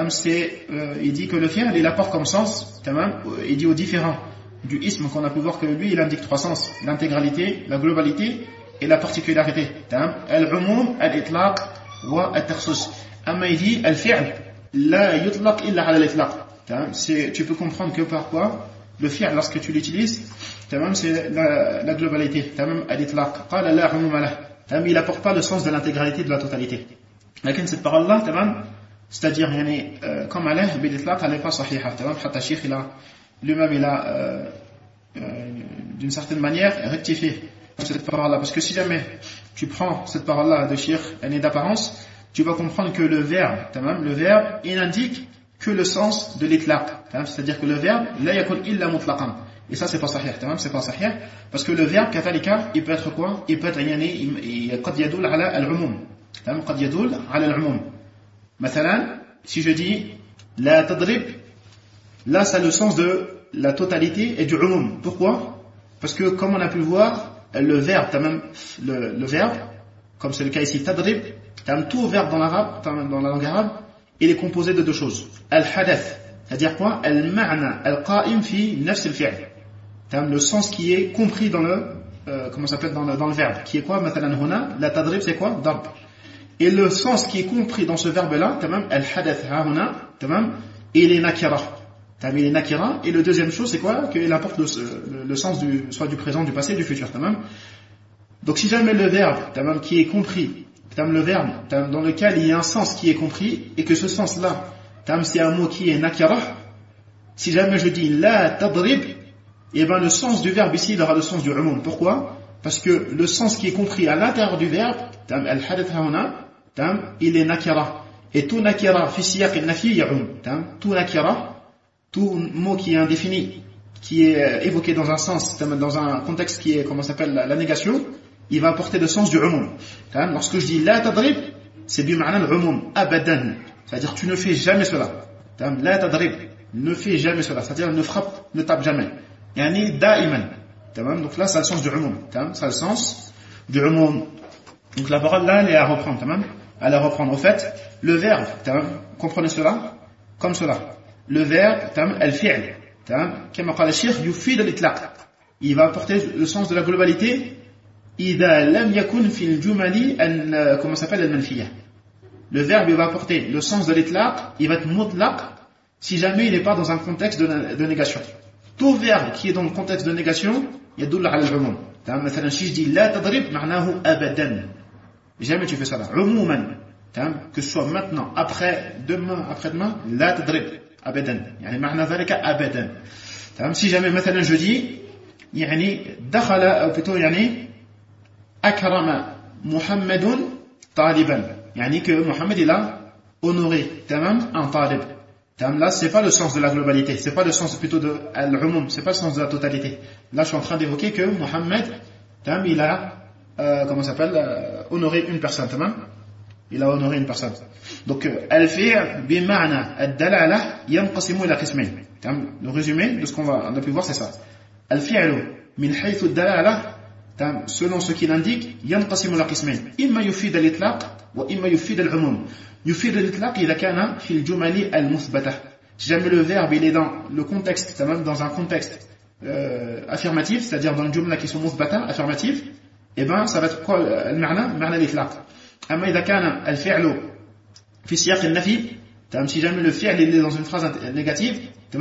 Il dit que le fi'l il apporte comme sens, il dit aux différents du ism qu'on a pu voir que lui il indique trois sens: l'intégralité, la globalité et la particularité. Al-umum, al-itlaq wa al-takhsus. Amma il dit al-fi'l la yutlaq illa ala al-itlaq. Tu peux comprendre que par quoi le fi'l lorsque tu l'utilises, c'est la globalité. Al-itlaq qala la umum lah. Il apporte pas le sens de l'intégralité, de la totalité. لكن cette parole là تمام c'est-à-dire يعني comme elle est بالإطلاق elle n'est pas صحيحة تمام حتى الشيخ lui-même il a d'une certaine manière rectifié cette parole là, parce que si jamais tu prends cette parole là de Cheikh elle est d'apparence, tu vas comprendre que le verbe il n'indique que le sens de l'itlaq, c'est-à-dire que le verbe la yakun illa mutlaqan, et ça c'est pas sahih, c'est pas sahih, parce que le verbe katalika il peut être quoi, il peut être قد يدل على العموم قد يدل على العموم. مثلا si je dis la tadrib, là ça a le sens de la totalité et du umum. Pourquoi? Parce que comme on a pu le voir, le verbe le verbe, comme c'est le cas ici tadrib, tout verbe dans l'arabe, dans la langue arabe, il est composé de deux choses. Al-hadath, c'est-à-dire quoi? Al-ma'na al-qa'im fi nafs al-fi'l. Le sens qui est compris dans le comment ça s'appelle dans le verbe, qui est quoi? Mathalan huna, la tadrib c'est quoi? Darb. Et le sens qui est compris dans ce verbe là, al-hadath huna, il est nakira. Il est nakira, et le deuxième chose c'est quoi? Qu'il apporte le sens soit du présent, du passé, du futur. Donc si jamais le verbe qui est compris, le verbe dans lequel il y a un sens qui est compris, et que ce sens là c'est un mot qui est nakira, si jamais je dis la tadrib, et bien le sens du verbe ici il aura le sens du umum. Pourquoi? Parce que le sens qui est compris à l'intérieur du verbe al-hadath hauna, il est nakira, et tout nakira fi siyaq al-nafi ya'um, tout nakira, tout mot qui est indéfini, qui est évoqué dans un sens, dans un contexte qui est, comment s'appelle, la négation, il va apporter le sens du umum. Lorsque je dis la tadrib, c'est bi ma'na al-umum, abadan. C'est-à-dire tu ne fais jamais cela. La tadrib, ne fais jamais cela. C'est-à-dire ne frappe, ne tape jamais. Yani da'iman. Donc là, ça a le sens du umum. Ça a le sens du umum. Donc la parole là, elle est à reprendre. Elle est à reprendre. Au fait, le verbe, comprenez cela comme cela. Le verbe al-fi'l, كما قال الشيخ يفيد الإطلاق, il va apporter le sens de la globalité إذا لم يكن في الجمل comment s'appelle المنفية. Le verbe il va apporter le sens de l'itlaq, il va être mutlaq si jamais il n'est pas dans un contexte de négation. Tout verbe qui est dans le contexte de négation يدل على العموم. مثلا si je dis لا تضرب معناه أبدا, jamais tu fais ça là, عموما, que ce soit maintenant, après, demain, après-demain, لا تضرب أبدا, يعني معنى ذلك أبدا. si jamais مثلا je dis يعني دخل أو plutôt يعني أكرم محمد طالبا, يعني que Mohammed il a honoré un talib. Là c'est pas le sens de la globalité, c'est pas le sens plutôt de al-umum, c'est pas le sens de la totalité. Là je suis en train d'évoquer que Mohammed il a comment s'appelle honoré une personne. Il a honoré une personne. Donc al-fi'l bima'na ad-dalala yanqasimu ila qismayn. Le résumé de ce qu'on a pu voir c'est ça. Al-fi'lu min haythu ad-dalala, selon ce qu'il indique, yanqasimu ila qismayn. Imma yufid al-itlaq wa imma yufid al-umum. Yufid al-itlaq idha kana fi al-jumali al-muthbatah. Si jamais le verbe il est dans le contexte, dans un contexte affirmatif, c'est-à-dire dans le jumla qui sont muthbatah, affirmatif, et ben ça va être quoi al-ma'na, ma'na al-itlaq. أما إذا كان الفعل في سياق النفي, si jamais le fi'l il est dans une phrase négative,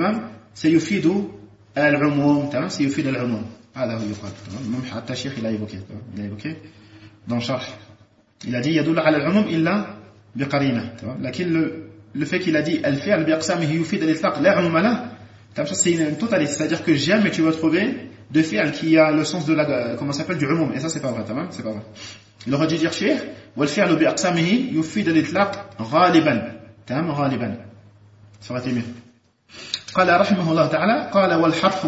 سيفيد العموم, سيفيد العموم. هذا هو يقال. même حتى الشيخ il a évoqué dans le sharh, il a dit يدل على العموم إلا بقرينة. لكن le fait qu'il a dit الفعل بأقسامه يفيد الإطلاق لا عموم له, ça c'est une totalité, c'est-à-dire que jamais tu vas trouver de fi'l qui a le sens de la, comment ça s'appelle, du umum, et ça c'est pas vrai. C'est pas vrai. Il aurait dû dire cheikh والفعل بأقسامه يفيد الإطلاق غالبا. غالبا ça aurait été mieux. قال رحمه الله تعالى قال والحرف,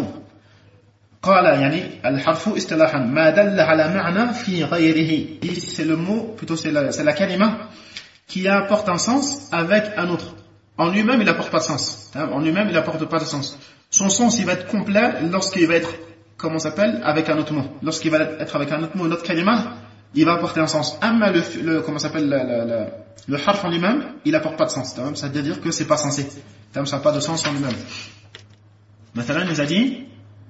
قال يعني الحرف اصطلاحا ما دل على معنى في غيره. C'est le mot, plutôt c'est la kalima qui apporte un sens avec un autre. En lui-même il apporte pas de sens. En lui-même il apporte pas de sens. Son sens il va être complet lorsqu'il va être, comment ça s'appelle, avec un autre mot. Lorsqu'il va être avec un autre mot, une autre kalima, il va apporter un sens. Amma comment ça s'appelle, le harf en lui-même, il apporte pas de sens. Ça veut dire que c'est pas censé. Ça n'a pas de sens en lui-même. Maintenant, il nous a dit,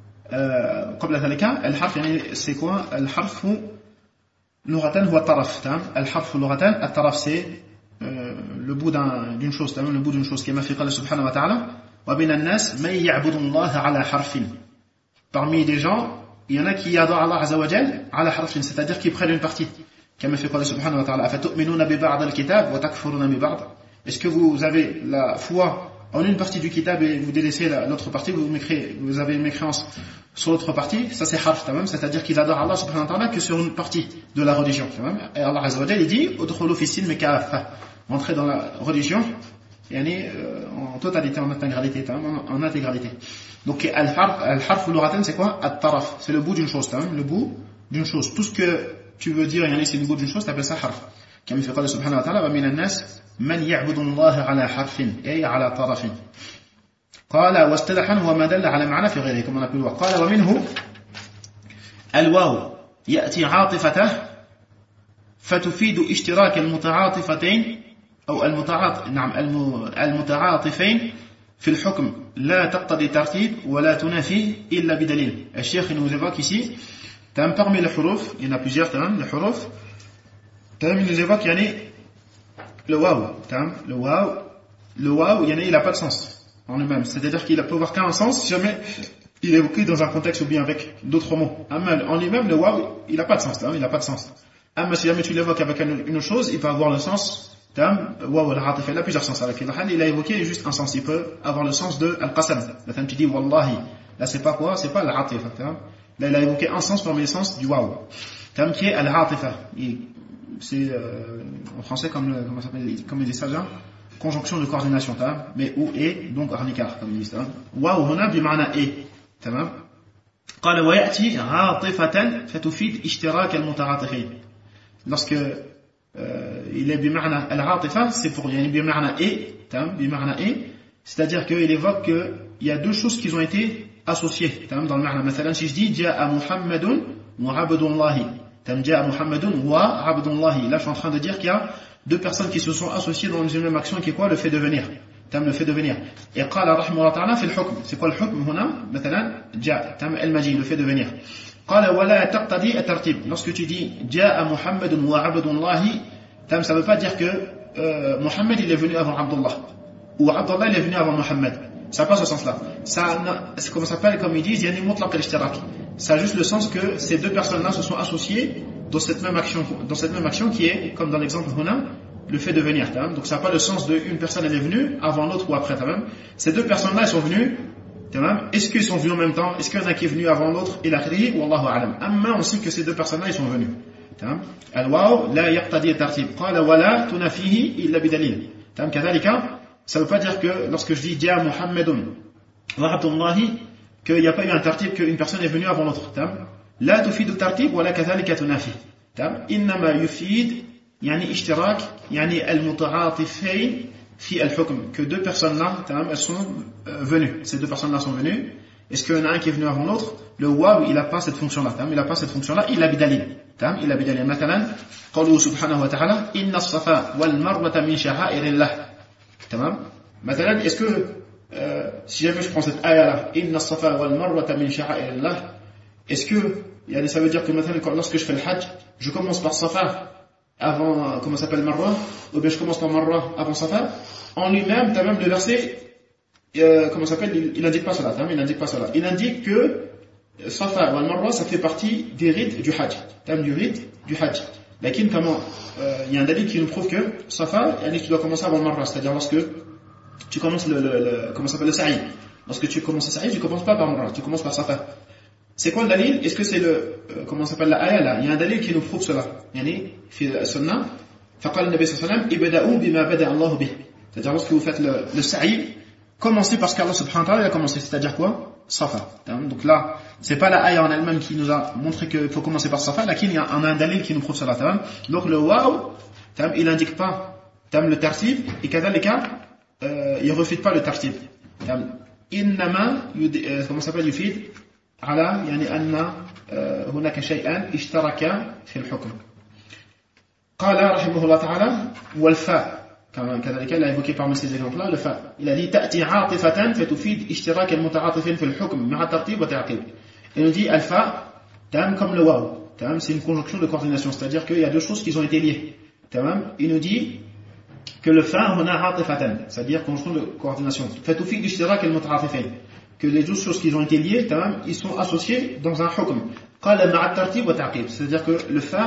قبل ذلك, الحرف يعني c'est quoi? الحرف لغة هو الطرف. الحرف لغة, الطرف c'est le bout d'une chose, le bout d'une chose qui est في قال سبحانه وتعالى وبين الناس من يعبد الله على حرف. Parmi les gens, il y en a qui adorent Allah Azza wa Jal ala harfin, c'est-à-dire qui prennent une partie. كما في قوله سبحانه وتعالى أفتؤمنون ببعض الكتاب وتكفرون ببعض. Est-ce que vous avez la foi en une partie du kitab et vous délaissez l'autre partie, vous avez une mécréance sur l'autre partie? Ça c'est harf, c'est-à-dire qu'ils adorent Allah subhanahu wa ta'ala que sur une partie de la religion. Et Allah azza wa jalla il dit udkhulu fi silmi kaffa, entrez dans la religion en totalité, en intégralité. Donc al-harf louratan c'est quoi? At-taraf, c'est le bout d'une chose, le bout d'une chose. Tout ce que tu veux dire c'est le bout d'une chose, tu appelles ça harf. كما في قوله سبحانه وتعالى ومن الناس من يعبد الله على حرف أي على طرف. قال واصطلاحا هو ما دل على معنى في غيره كما نقول. قال ومنه الواو يأتي عاطفته فتفيد اشتراك المتعاطفتين أو المتعاطفين في الحكم لا تقتضي ترتيب ولا تنافي إلا بدليل. الشيخ nous évoque ici parmi les huruf, il y en a plusieurs les huruf. Il nous évoque le waouh. Le waouh, il n'a pas de sens en lui-même. C'est-à-dire qu'il ne peut avoir qu'un sens si jamais il est évoqué dans un contexte ou bien avec d'autres mots. En lui-même, le waouh, il n'a pas de sens. Il n'a pas de sens. Si jamais tu l'évoques avec une chose, il peut avoir le sens. Waouh, il a plusieurs sens. Il a évoqué juste un sens. Il peut avoir le sens de al-qasam. Là, tu dis wallahi. Là, c'est pas quoi? C'est pas al-atifa. Là, il a évoqué un sens parmi les sens du waouh. Qui est al-atifa. C'est en français comme ils disent ça déjà, conjonction de coordination, mais ou et donc harnikar comme ils disent. Waouh huna bima'na et, تمام. قال ويأتي عاطفة فتفيد اشتراك المتعاطفين. Lorsque il est bima'na al-atifa, c'est pour bima'na et, bima'na et, c'est-à-dire qu'il évoque qu'il y a deux choses qui ont été associées, dans le ma'na. مثلا si je dis جاء محمد وعبد الله. Tamja Muhammadun wa Abdullahi. Là, je suis en train de dire qu'il y a deux personnes qui se sont associées dans une même action qui est quoi? Le fait de venir. Le fait de venir. Et qala rahimahullah ta'ala fi al-hukm. C'est quoi le hukm huna? مثلا جاء al-maji, le fait de venir. Qala wa la taqtadi at-tartib. Lorsque tu dis jaa Muhammadun wa Abdullahi, ça veut pas dire que Muhammad il est venu avant Abdullah ou Abdullah il est venu avant Muhammad. Ça n'a pas ce sens-là. C'est comme ça s'appelle, comme ils disent, yani mutlaq al-ishtirak. Ça a juste le sens que ces deux personnes-là se sont associées dans cette même action qui est, comme dans l'exemple Huna, le fait de venir. Donc ça n'a pas le sens de une personne elle est venue avant l'autre ou après. Ces deux personnes-là elles sont venues. Est-ce qu'ils sont venus en même temps? Est-ce qu'il y en a qui est venu avant l'autre? Et l'akhiri, wallahu a'lam. Amma on sait que ces deux personnes-là ils sont venus. Al-waw la yaqtadi tartib. Qala wa la tunafihi illa bidalil. Kadhalika, ça ne veut pas dire que lorsque je dis Dia Muhammadun wa Abdullahi, qu'il n'y a pas eu un tartib qu'une personne est venue avant l'autre. La tufidu tartib wa la kadhalika tunafi. Innama yufid yani ishtirak yani al-muta'atifayn fi al-hukm, que deux personnes là elles sont venues. Ces deux personnes là sont venues. Est-ce qu'il y en a un qui est venu avant l'autre? Le waw il n'a pas cette fonction là. Il n'a pas cette fonction là. Il a bidalil. Il a bidalil. مثلا قوله سبحانه وتعالى إن الصفا والمروة من شعائر الله. Maintenant, est-ce que si jamais je prends cette ayah-là, Inna as-safa wal marwata min sha'a'illah, est-ce que ça veut dire que maintenant, lorsque je fais le hajj, je commence par safa avant, comment s'appelle marwa, ou bien je commence par marwa avant safa? En lui-même, même le verset, comment s'appelle, il n'indique pas cela. Il indique que safa wal marwa, ça fait partie des rites du hajj. Du rite du hajj. Lakin comment il y a un dalil qui nous prouve que safa, tu dois commencer avant marwa, c'est-à-dire lorsque tu commences comment s'appelle le sa'i. Lorsque tu commences le sa'i, tu commences pas par marwa, tu commences par safa. C'est quoi le dalil? Est-ce que c'est comment s'appelle la ayah là? Il y a un dalil qui nous prouve cela. Yani fi sunnah faqala an-nabi sallallahu alayhi wa sallam ibda'u bima bada Allah bih. C'est-à-dire lorsque vous faites le sa'i, commencez parce qu'Allah subhanahu wa ta'ala a commencé, c'est-à-dire quoi? Safa. Donc là, c'est pas la ayah en elle-même qui nous a montré qu'il faut commencer par safa, là, il y a un dalil qui nous prouve cela. Donc le waw, il n'indique pas le tartib, et kadhalika, il refute pas le tartib. Innama, comment ça s'appelle, yufid, ala, yani anna, hunaka shay'an, ishtaraka, fi al-hukm. Qala, rahimahullah ta'ala, wal fa. كذلك il a évoqué parmi ces exemples-là le fa. Il a dit تأتي عاطفة فتفيد اشتراك المتعاطفين في الحكم مع ترتيب وتعقيب. Il nous dit alpha comme le waw. C'est une conjonction de coordination, c'est-à-dire qu'il y a deux choses qui ont été liées. Il nous dit que le fa هنا عاطفة, c'est-à-dire conjonction de coordination. فتفيد اشتراك المتعاطفين, que les deux choses qui ont été liées, ils sont associés dans un hukm. قال مع الترتيب وتعقيب, c'est-à-dire que le fa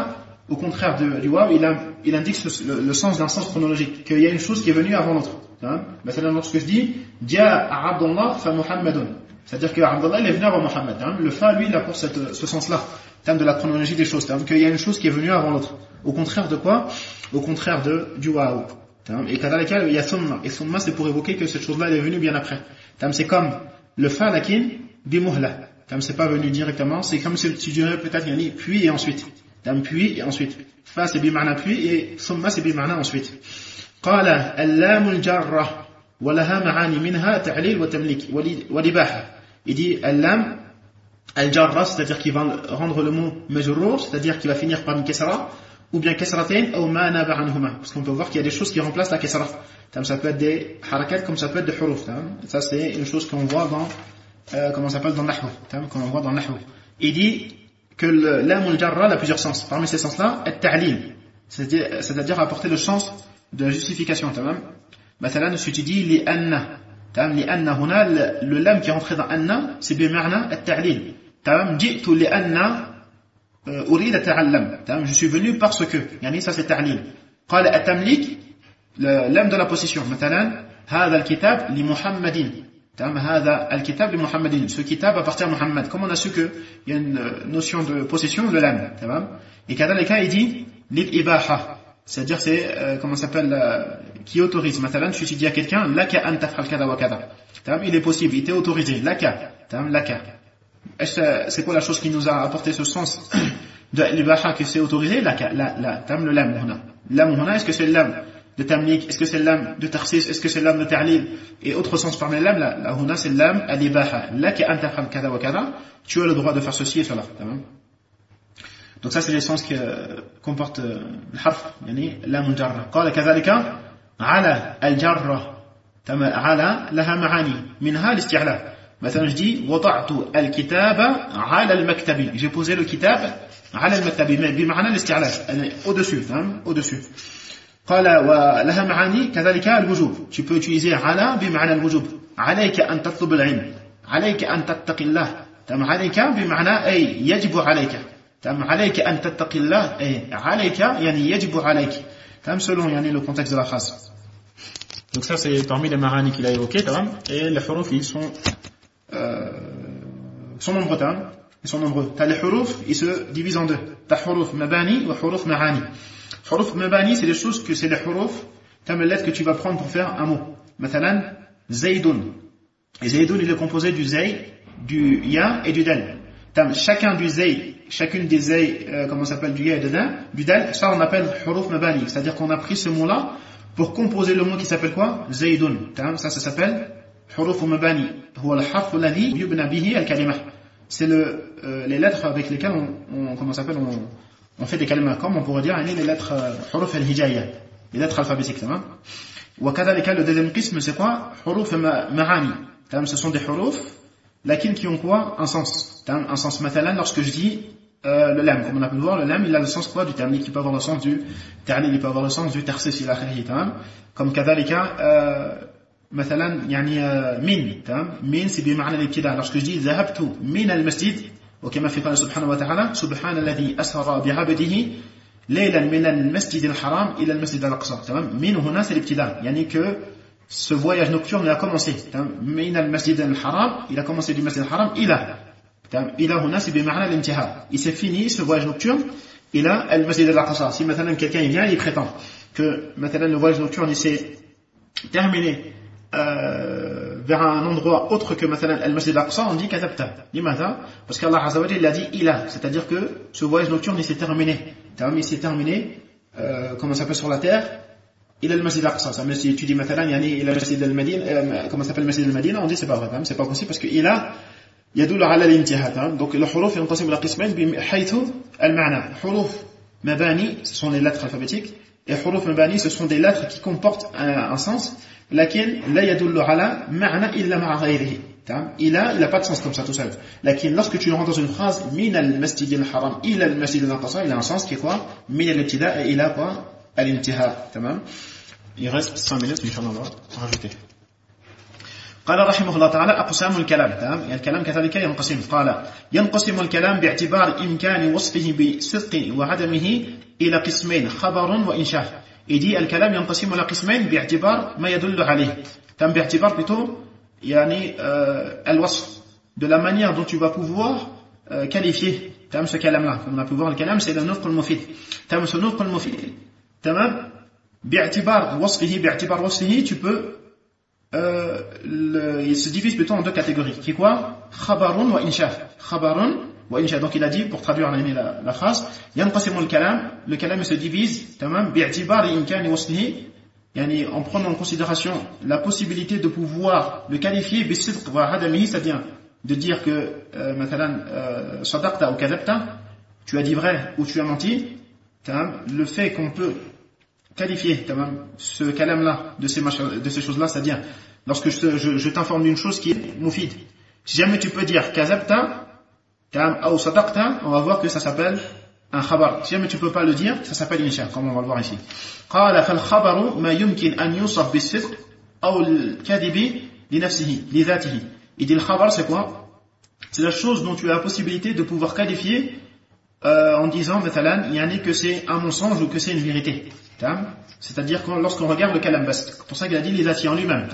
au contraire du waw, il indique le sens d'un sens chronologique, qu'il y a une chose qui est venue avant l'autre. Maintenant, lorsque je dis Ja'a Abdullah fa Muhammadun, c'est-à-dire que Abdullah il est venu avant Muhammad. Le fa, lui, il a pour ce sens-là, de la chronologie des choses, qu'il y a une chose qui est venue avant l'autre. Au contraire de quoi? Au contraire du waw. Et kadhalika, il y a thumma. Et thumma, c'est pour évoquer que cette chose-là, elle est venue bien après. C'est comme le fa lakin bi muhla. C'est pas venu directement, c'est comme si tu dirais peut-être puis et ensuite. Puis et ensuite. Fa c'est bima'na puis et thumma c'est bima'na ensuite. Qala al-lam al-jarra wa laha ma'ani minha ta'lil wa tamlik wa libaha. Il dit al-lam al-jarra, c'est-à-dire qu'il va rendre le mot majrur, c'est-à-dire qu'il va finir par une kasra ou bien kasratain ou ma naba anhuma, parce qu'on peut voir qu'il y a des choses qui remplacent la kasra. Ça peut être des harakat comme ça peut être des huruf. Ça c'est une chose qu'on voit dans comment ça s'appelle dans Nahwu, comme on voit dans Nahwu. Il dit que le lam al-jarra a plusieurs sens. Parmi ces sens-là, at-ta'lil, c'est-à-dire apporter le sens de justification. مثلا si tu dis li anna, huna, le lam qui est rentré dans anna, c'est bima'na at-ta'lil. Ji'tu li anna urid ata'allam. Je suis venu parce que, ça c'est ta'lil. Qala at-tamlik, le lam de la possession. مثلا هذا الكتاب لمحمد. هذا الكتاب لمحمد. Ce kitab appartient à Muhammad. Comme on a su qu'il y a une notion de possession, le lam. Et kadhalika, il dit lil-ibaha. C'est-à-dire, c'est, comment ça s'appelle, qui autorise. Maintenant, tu dis à quelqu'un, laka an taf'al kada wa kada. Il est possible, il t'est autorisé. Laka. C'est quoi la chose qui nous a apporté ce sens de l'ibaha que c'est autorisé? Laka. Le lam huna. Lam huna, est-ce que c'est le lam de tamlik, est-ce que c'est l'âme de tarsis, est-ce que c'est l'âme de ta'lil, et autre sens parmi les lames, la huna c'est l'âme al-ibaha, laka an taf'al kada wa kada, tu as le droit de faire ceci et cela. Donc ça c'est les sens que comporte le harf, l'âme al-jarra. Qala kadhalika ala al-jarra, ala laha ma'ani minha l'isti'la. Maintenant je dis wada'tu al-kitaba ala al-maktabi, j'ai posé le kitab ala al-maktabi, mais bima'na l'isti'la, au-dessus, au-dessus. قال ولها معاني كذلك الوجوب. Tu peux utiliser على بمعنى الوجوب. عليك أن تطلب العلم. عليك أن تتقي الله. عليك بمعنى أي يجب عليك. عليك أن تتقي الله. أي عليك يعني يجب عليك. selon le contexte de la phrase. Donc ça c'est parmi les marani qu'il a évoqué. Et les huruf ils sont nombreux. Ils sont nombreux. Les huruf ils se divisent en deux. T'as huruf mabani ou huruf ma'ani. Huruf mabani, c'est les choses que c'est les huruf, les lettres que tu vas prendre pour faire un mot. Mathalan, zaydun. Et zaydun, il est composé du zay, du ya et du dal. Chacune des zay, comment ça s'appelle, du ya et du dal, ça on appelle huruf mabani. C'est-à-dire qu'on a pris ce mot-là pour composer le mot qui s'appelle quoi? Zaydun. Ça s'appelle huruf mabani. Huwa al-harf alladhi yubna bihi al-kalima. C'est les lettres avec lesquelles on fait des kalima, comme on pourrait dire les lettres huruf al-hijaya, les lettres alphabétiques. Wa kadhalika, le deuxième qisme c'est quoi? Huruf ma'ani. Ce sont des huruf lakin qui ont quoi? Un sens. Un sens. Mathalan, lorsque je dis le lam, comme on a pu le voir, le lam il a le sens quoi? Du tamlik, il peut avoir le sens du ta'lil, il peut avoir le sens du tarsis ila akhirih. Comme kadhalika مثلا min c'est بمعنى الابتداء. Lorsque je dis ذهبت من المسجد وكما في قال سبحانه وتعالى سبحان الذي أسرى بعبده ليلا من المسجد الحرام إلى المسجد الأقصى. من هنا c'est l'ibtida, que ce voyage nocturne il a commencé. من المسجد الحرام, il a commencé du masjid al-haram إلى هنا c'est بمعنى الانتهاء. Il s'est fini ce voyage nocturne إلى المسجد الأقصى. Si maintenant quelqu'un vient il prétend que maintenant le voyage nocturne il s'est terminé vers un endroit autre que مثلا المسجد الأقصى, on dit كذبت. لماذا? Parce qu'Allah Azza wa Jalla il a dit ila, c'est-à-dire que ce voyage nocturne il s'est terminé. Il s'est terminé comment ça s'appelle sur la terre إلى المسجد الأقصى. Mais si tu dis مثلا إلى المسجد المدينة, comment ça s'appelle المسجد المدينة, on dit c'est pas vrai, c'est pas possible parce que ila يدل على الانتهاء. Donc le huruf ينقسم إلى قسمين بحيث المعنى. حروف مباني ce sont les lettres alphabétiques, et huruf mabani ce sont des lettres qui comportent un sens. لكن لا يدل على معنى إلا مع غيره. il n'a pas de sens comme ça tout seul. لكن lorsque tu rentres dans une phrase من المسجد الحرام إلى المسجد الأقصى, il a un sens qui est quoi? من الابتداء et إلى quoi? الانتهاء. Il reste 5 minutes, Inch'Allah, on va rajouter. قال رحمه الله تعالى أقسام الكلام يعني الكلام كذلك ينقسم قال ينقسم الكلام باعتبار إمكان وصفه بصدق وعدمه إلى قسمين خبر وإنشاء. Il dit الكلام ينقسم إلى قسمين باعتبار ما يدل عليه باعتبار plutôt يعني الوصف de la manière dont tu vas pouvoir qualifier ce كلام-là. Comme on a pu voir le kalam c'est le nutq al-mufid. Ce nutq al-mufid باعتبار وصفه tu peux il se divise plutôt en deux catégories qui est quoi khabarun wa insha. Donc il a dit pour traduire la phrase yanqasimu al-kalam, le kalam se divise باعتبار إمكان وصفه يعني en prenant en considération la possibilité de pouvoir le qualifier bisidq wa adamihi, c'est-à-dire de dire que مثلا sadaqta ou kadhabta, tu as dit vrai ou tu as menti. Le fait qu'on peut qualifier ce kalam-là de ces choses-là, c'est-à-dire lorsque je t'informe d'une chose qui est mufid, si jamais tu peux dire kazabta ou sadaqta, on va voir que ça s'appelle un khabar. Si jamais tu peux pas le dire, ça s'appelle insha, comme on va le voir ici. قال فالخبر ما يمكن أن يوصف بالصدق أو الكذب لنفسه لذاته. Il dit le khabar c'est quoi? C'est la chose dont tu as la possibilité de pouvoir qualifier en disant مثلا يعني que c'est un mensonge ou que c'est une vérité. C'est-à-dire que lorsqu'on regarde le kalam bast, c'est pour ça qu'il a dit les ati en lui-même.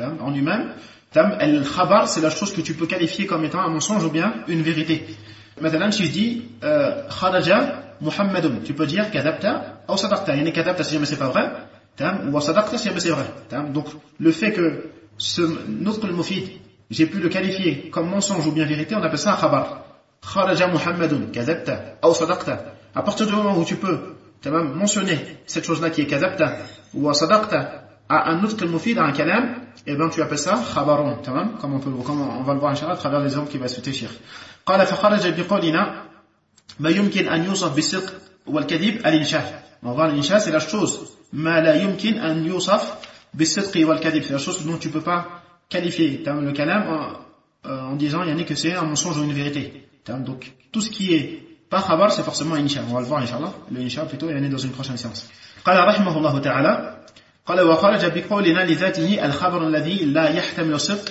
El khabar c'est la chose que tu peux qualifier comme étant un mensonge ou bien une vérité. Maintenant si je dis kharaja Muhammadun, tu peux dire kadabta ou sadaqta. Il y a kadabta si jamais c'est pas vrai, ou sadaqta si jamais c'est vrai. Donc le fait que ce nutq al-mufid, j'ai pu le qualifier comme mensonge ou bien vérité, on appelle ça un khabar. Kharaja Muhammadun kadabta ou sadaqta. À partir du moment où tu peux mentionner cette chose-là qui est kadabta ou sadaqta à un nutq al-mufid, à un kalam, et ben tu appelles ça khabarun, comme on va le voir inchallah à travers les exemples qu'il va citer Cheikh. قال فخرج بقولنا ما يمكن أن يوصف بالصدق والكذب الإنشاء. On va voir l'insha, c'est la chose ما لا يمكن أن يوصف بالصدق والكذب, c'est la chose dont tu peux pas qualifier le kalam en disant yani que c'est un mensonge ou une vérité. Donc tout ce qui est pas khabar c'est forcément insha. On va le voir inchallah, le insha plutôt yani dans une prochaine séance. قال رحمه الله تعالى قال وخرج بقولنا لذاته الخبر الذي لا يحتمل الصدق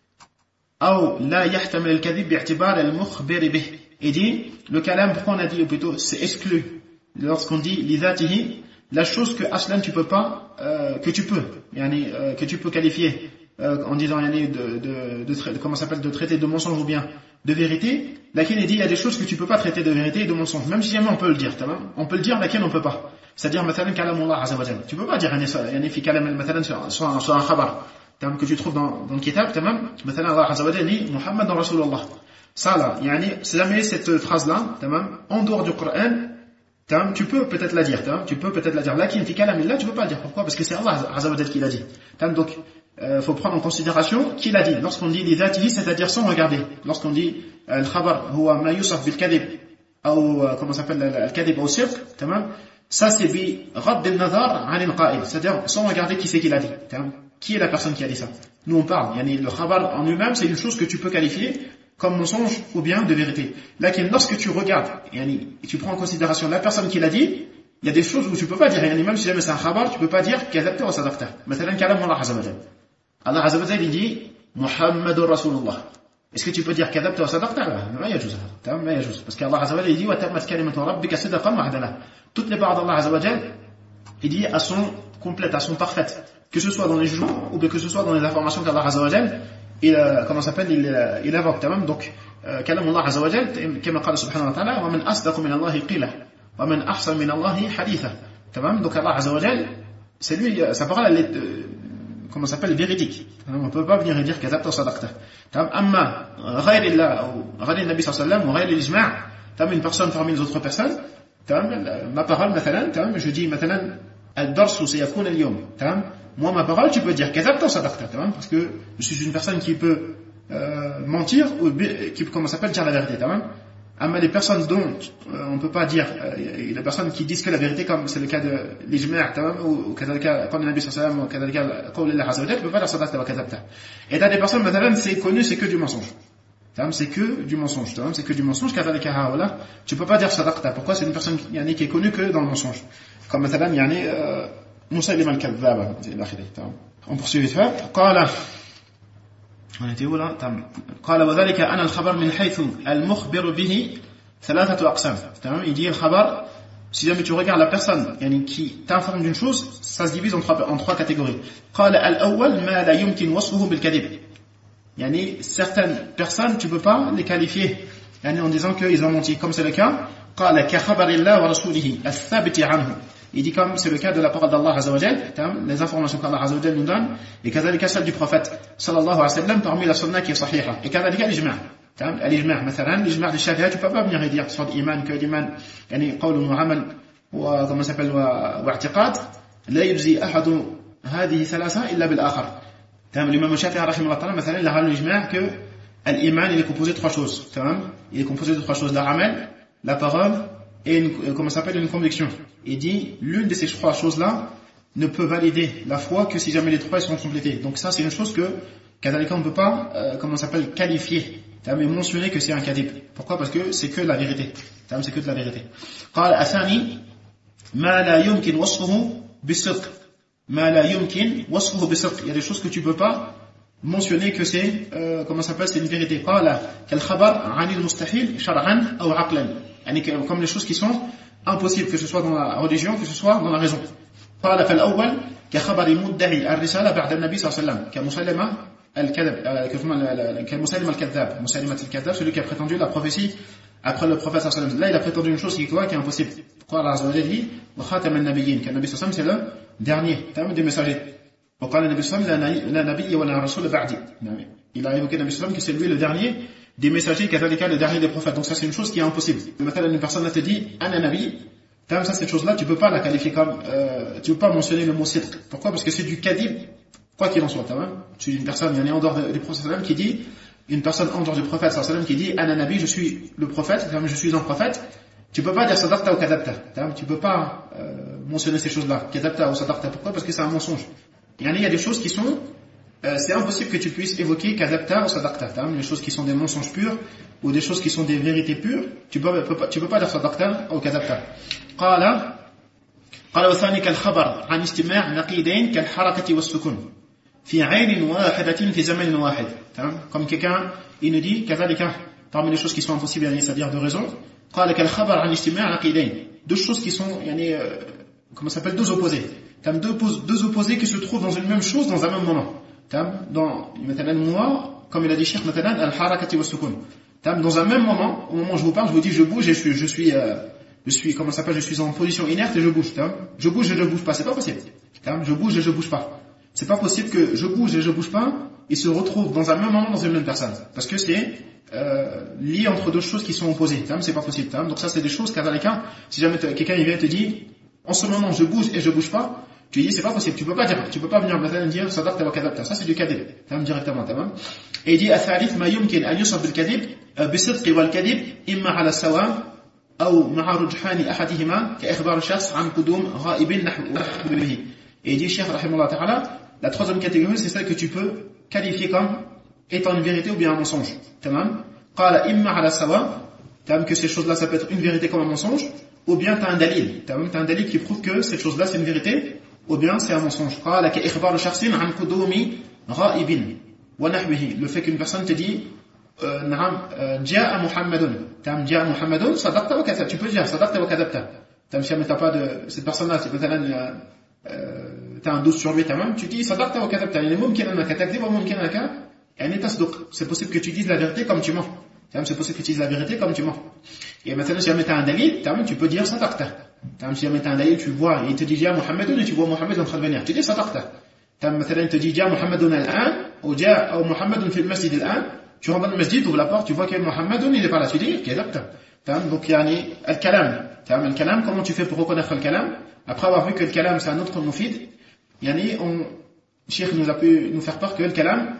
أو لا يحتمل الكذب باعتبار المخبر به. Il dit le kalam, pourquoi on a dit, ou plutôt c'est exclu lorsqu'on dit lidatihi, la chose que aslan tu peux pas que tu peux qualifier en disant comment s'appelle, de traiter de mensonge ou bien de vérité. Laquelle il dit il y a des choses que tu peux pas traiter de vérité et de mensonge, même si jamais on peut le dire, on peut le dire, laquelle on peut pas. C'est-à-dire مثلا كلام الله عز وجل, tu peux pas dire يعني في كلام مثلا soit un khabar que tu trouves dans le kitab, مثلا Allah عز وجل dit Muhammad Rasulullah. Ça là, c'est jamais cette phrase-là, en dehors du Coran, tu peux peut-être la dire, lakin fi kalamillah, tu peux pas le dire. Pourquoi? Parce que c'est Allah Azza wa Jalla qui l'a dit. Donc, faut prendre en considération qui l'a dit. Lorsqu'on dit li dhatihi, c'est-à-dire sans regarder. Lorsqu'on dit al-khabar huwa ma yusaf bil kadhib, ou comment s'appelle al-kadhib ou sirq, ça c'est bi radd al-nazar 'an al-qa'il, c'est-à-dire sans regarder qui c'est qui l'a dit. Qui est la personne qui a dit ça? Nous on parle, le khabar en lui-même, c'est une chose que tu peux qualifier comme mensonge ou bien de vérité. Là, lorsque tu regardes et tu prends en considération la personne qui l'a dit, il y a des choses où tu peux pas dire, même si jamais c'est un khabar, tu peux pas dire kadhabta ou sadaqta. مثلا كلام Allah Azza wa Jalla. Allah Azza wa Jalla dit Muhammadur Rasulullah. Est-ce que tu peux dire kadhabta ou sadaqta? ما يجوز هذا. ما يجوز. Parce que Allah Azza wa Jalla dit وتمت كلمة ربك صدقا وعدلا. Toutes les paroles d'Allah Azza wa Jalla, il dit elles sont complètes, elles sont parfaites, que ce soit dans les jugements ou bien que ce soit dans les informations qu'Allah Azza wa Jalla il évoque. Donc كلام الله عز وجل كما قال سبحانه وتعالى ومن أصدق من الله قيلا ومن أحسن من الله حديثا. Donc Allah Azza wa Jal, c'est lui, sa parole elle est comment s'appelle, véridique. On ne peut pas venir et dire كذبت وصدقت. أما غير الله أو غير النبي صلى الله عليه وسلم وغير الإجماع, une personne parmi les autres personnes, ma parole مثلا, je dis مثلا الدرس سيكون اليوم, moi ma parole tu peux dire كذبت وصدقت, parce que je suis une personne qui peut mentir ou qui comment s'appelle dire la vérité. Mais les personnes dont on ne peut pas dire, les personnes qui disent que la vérité, comme c'est le cas de l'ijma' ou كذلك قول النبي صلى الله عليه وسلم وكذلك قول الله عز وجل, ne peut pas dire صدقت وكذبت. Et t'as des personnes مثلا c'est connu, c'est que du mensonge. C'est que du mensonge, c'est que du mensonge. كذلك هؤلاء tu peux pas dire صدقت. Pourquoi? C'est une personne qui est connue que dans le mensonge. Comme مثلا مسيلمة الكذاب إلى آخره. On poursuit vite fait. قال On était où là? قال وذلك أن الخبر من حيث المخبر به ثلاثة أقسام. Il dit le khabar, si jamais tu regardes la personne qui t'informe d'une chose, ça se divise en trois catégories. قال الأول ما لا يمكن وصفه بالكذب. Certaines personnes tu peux pas les qualifier en disant qu'ils ont menti, comme c'est le cas. قال كخبر الله ورسوله الثابت عنه. Il dit comme c'est le cas de la parole d'Allah Azza wa Jal, les informations qu'Allah Azza wa Jal nous donne, et كذلك celle du prophète sallallahu alayhi wa sallam parmi la sunna qui est sahiha, et كذلك الإجماع. الإجماع مثلا الإجماع de Shafi'i, tu peux pas venir et dire sur l'Iman que l'Iman قول وعمل وكما s'appelle واعتقاد لا يجزي أحد هذه ثلاثة إلا بالآخر. L'imam Shafi'i رحمه الله تعالى مثلا il a l'Ijma' que l'Iman il est composé de trois choses. Il est composé de trois choses: la amal, la parole et une conviction. Il dit l'une de ces trois choses-là ne peut valider la foi que si jamais les trois sont complétés. Donc ça c'est une chose que on ne peut pas qualifier, mais mentionner que c'est un kadhib. Pourquoi? Parce que c'est que la vérité. C'est que de la vérité. قال الثاني ما لا يمكن وصفه بالصدق. ما لا يمكن وصفه بالصدق. Il y a des choses que tu peux pas mentionner que c'est c'est une vérité. قال كالخبر عن المستحيل شرعا أو عقلا. Comme les choses qui sont impossibles, que ce soit dans la religion, que ce soit dans la raison. قال فالأول كخبر مدعي الرسالة بعد النبي صلى الله عليه وسلم كمسلمة الكذاب. مسلمة الكذاب, celui qui a prétendu la prophétie après le prophète sallallahu alayhi wa sallam. Là il a prétendu une chose qui est impossible. Pourquoi Allah Azza wa Jalla dit وخاتم النبيين, que le Nabi sallallahu alayhi wa sallam c'est le dernier des messagers. وقال النبي صلى الله عليه وسلم لا نبي ولا رسول بعدي. Il a évoqué le Nabi sallallahu alayhi wa sallam que c'est lui le dernier des messagers, كذلك le dernier des prophètes. Donc ça c'est une chose qui est impossible. Maintenant une personne te dit ana nabi, ça cette chose là tu peux pas la qualifier comme tu peux pas mentionner le mot sidq. Pourquoi? Parce que c'est du kadhib, quoi qu'il en soit. Tu es une personne en dehors du prophète sallam qui dit, une personne en dehors du prophète sallam qui dit ana nabi, je suis le prophète, je suis un prophète. Tu peux pas dire sadaqta ou kadabta. Tu peux pas mentionner ces choses là, kadabta ou sadaqta. Pourquoi? Parce que c'est un mensonge. Il y a des choses qui sont c'est impossible que tu puisses évoquer kadabta ou sadaqta. Les choses qui sont des mensonges purs ou des choses qui sont des vérités pures, tu peux pas dire sadaqta ou kadabta. قال وثاني كالخبر عن استماع نقيضين كالحركة والسكون في عين واحدة في زمن واحد. Comme quelqu'un il nous dit كذلك parmi les choses qui sont impossibles, c'est-à-dire de raison. قال كالخبر عن استماع نقيضين, deux choses qui sont deux opposés. Deux opposés qui se trouvent dans une même chose dans un même moment. مثلا moi, comme il a dit Cheikh مثلا الحركة والسكون. Dans un même moment, au moment où je vous parle, je vous dis je bouge et je suis en position inerte et je bouge. Je bouge et je bouge pas, c'est pas possible. Je bouge et je bouge pas. C'est pas possible que je bouge et je bouge pas et se retrouvent dans un même moment dans une même personne. Parce que c'est lié entre deux choses qui sont opposées. C'est pas possible. Donc ça c'est des choses si jamais quelqu'un vient te dire en ce moment je bouge et je bouge pas, tu dis c'est pas possible, tu peux pas venir maintenant dire sadaqta wa kadabta, ça c'est du kadhib, directement. Et il dit الثالث ما يمكن أن يوصف بالكذب بالصدق والكذب إما على السواء أو مع رجحان أحدهما كإخبار الشخص عن قدوم غائب نحو به. Et il dit Cheikh rahimahullah ta'ala, la troisième catégorie c'est celle que tu peux qualifier comme étant une vérité ou bien un mensonge. قال إما على السواء, que ces choses-là ça peut être une vérité comme un mensonge, ou bien tu as un dalil, un dalil qui prouve que cette chose-là c'est une vérité ou bien c'est un mensonge. قال كإخبار شخص عن قدوم غائب ونحوه, le fait qu'une personne te dit جاء محمد, جاء محمد صدقت وكذبت, tu peux dire صدقت وكذبت. Si t'as pas de cette personne-là, t'as un doute sur lui, tu dis صدقت وكذبت, يعني ممكن أنك تكذب وممكن أنك يعني تصدق. C'est possible que tu dises la vérité comme tu mens. C'est possible que tu dises la vérité comme tu mens. Et maintenant si jamais t'as un dalil, tu peux dire صدقت. Si jamais t'as un dalil, tu vois, et il te dit جاء محمد et tu vois Mohammed en train de venir, tu dis صدقت. مثلا il te dit جاء محمد الآن أو محمد في المسجد الآن, tu rentres dans le masjid, ouvres la porte, tu vois que Mohammed il est pas là, tu dis كذبت. Donc le kalam, comment tu fais pour reconnaître le kalam? Après avoir vu que le kalam c'est un autre mufid, Cheikh nous a pu nous faire part que le kalam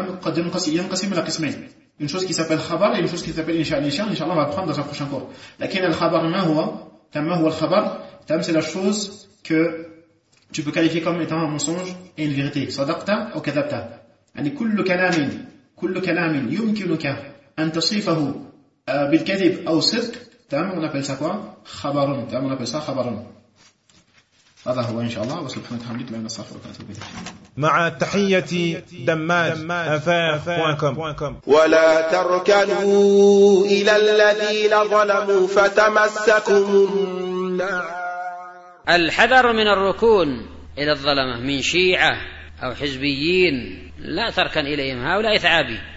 une chose qui s'appelle khabar et une chose qui s'appelle insha. Inch'Allah on va prendre dans un prochain cours. Lakin al-khabar ma huwa al-khabar, c'est la chose que tu peux qualifier comme étant un mensonge et une vérité. Sadaqta ou kadabta. كل كلام يمكنك أن تصفه بالكذب أو صدق, on appelle ça quoi? خبر. On appelle ça خبر. هذا هو إن شاء الله. وسبحانك وبحمدك لا نستغفرك ونتوب إليك. مع تحية دماج.com. ولا تركنوا إلى الذين ظلموا فتمسكم النار. الحذر من الركون إلى الظلمة من شيعة أو حزبيين، لا تركن إليهم، هؤلاء ثعابي.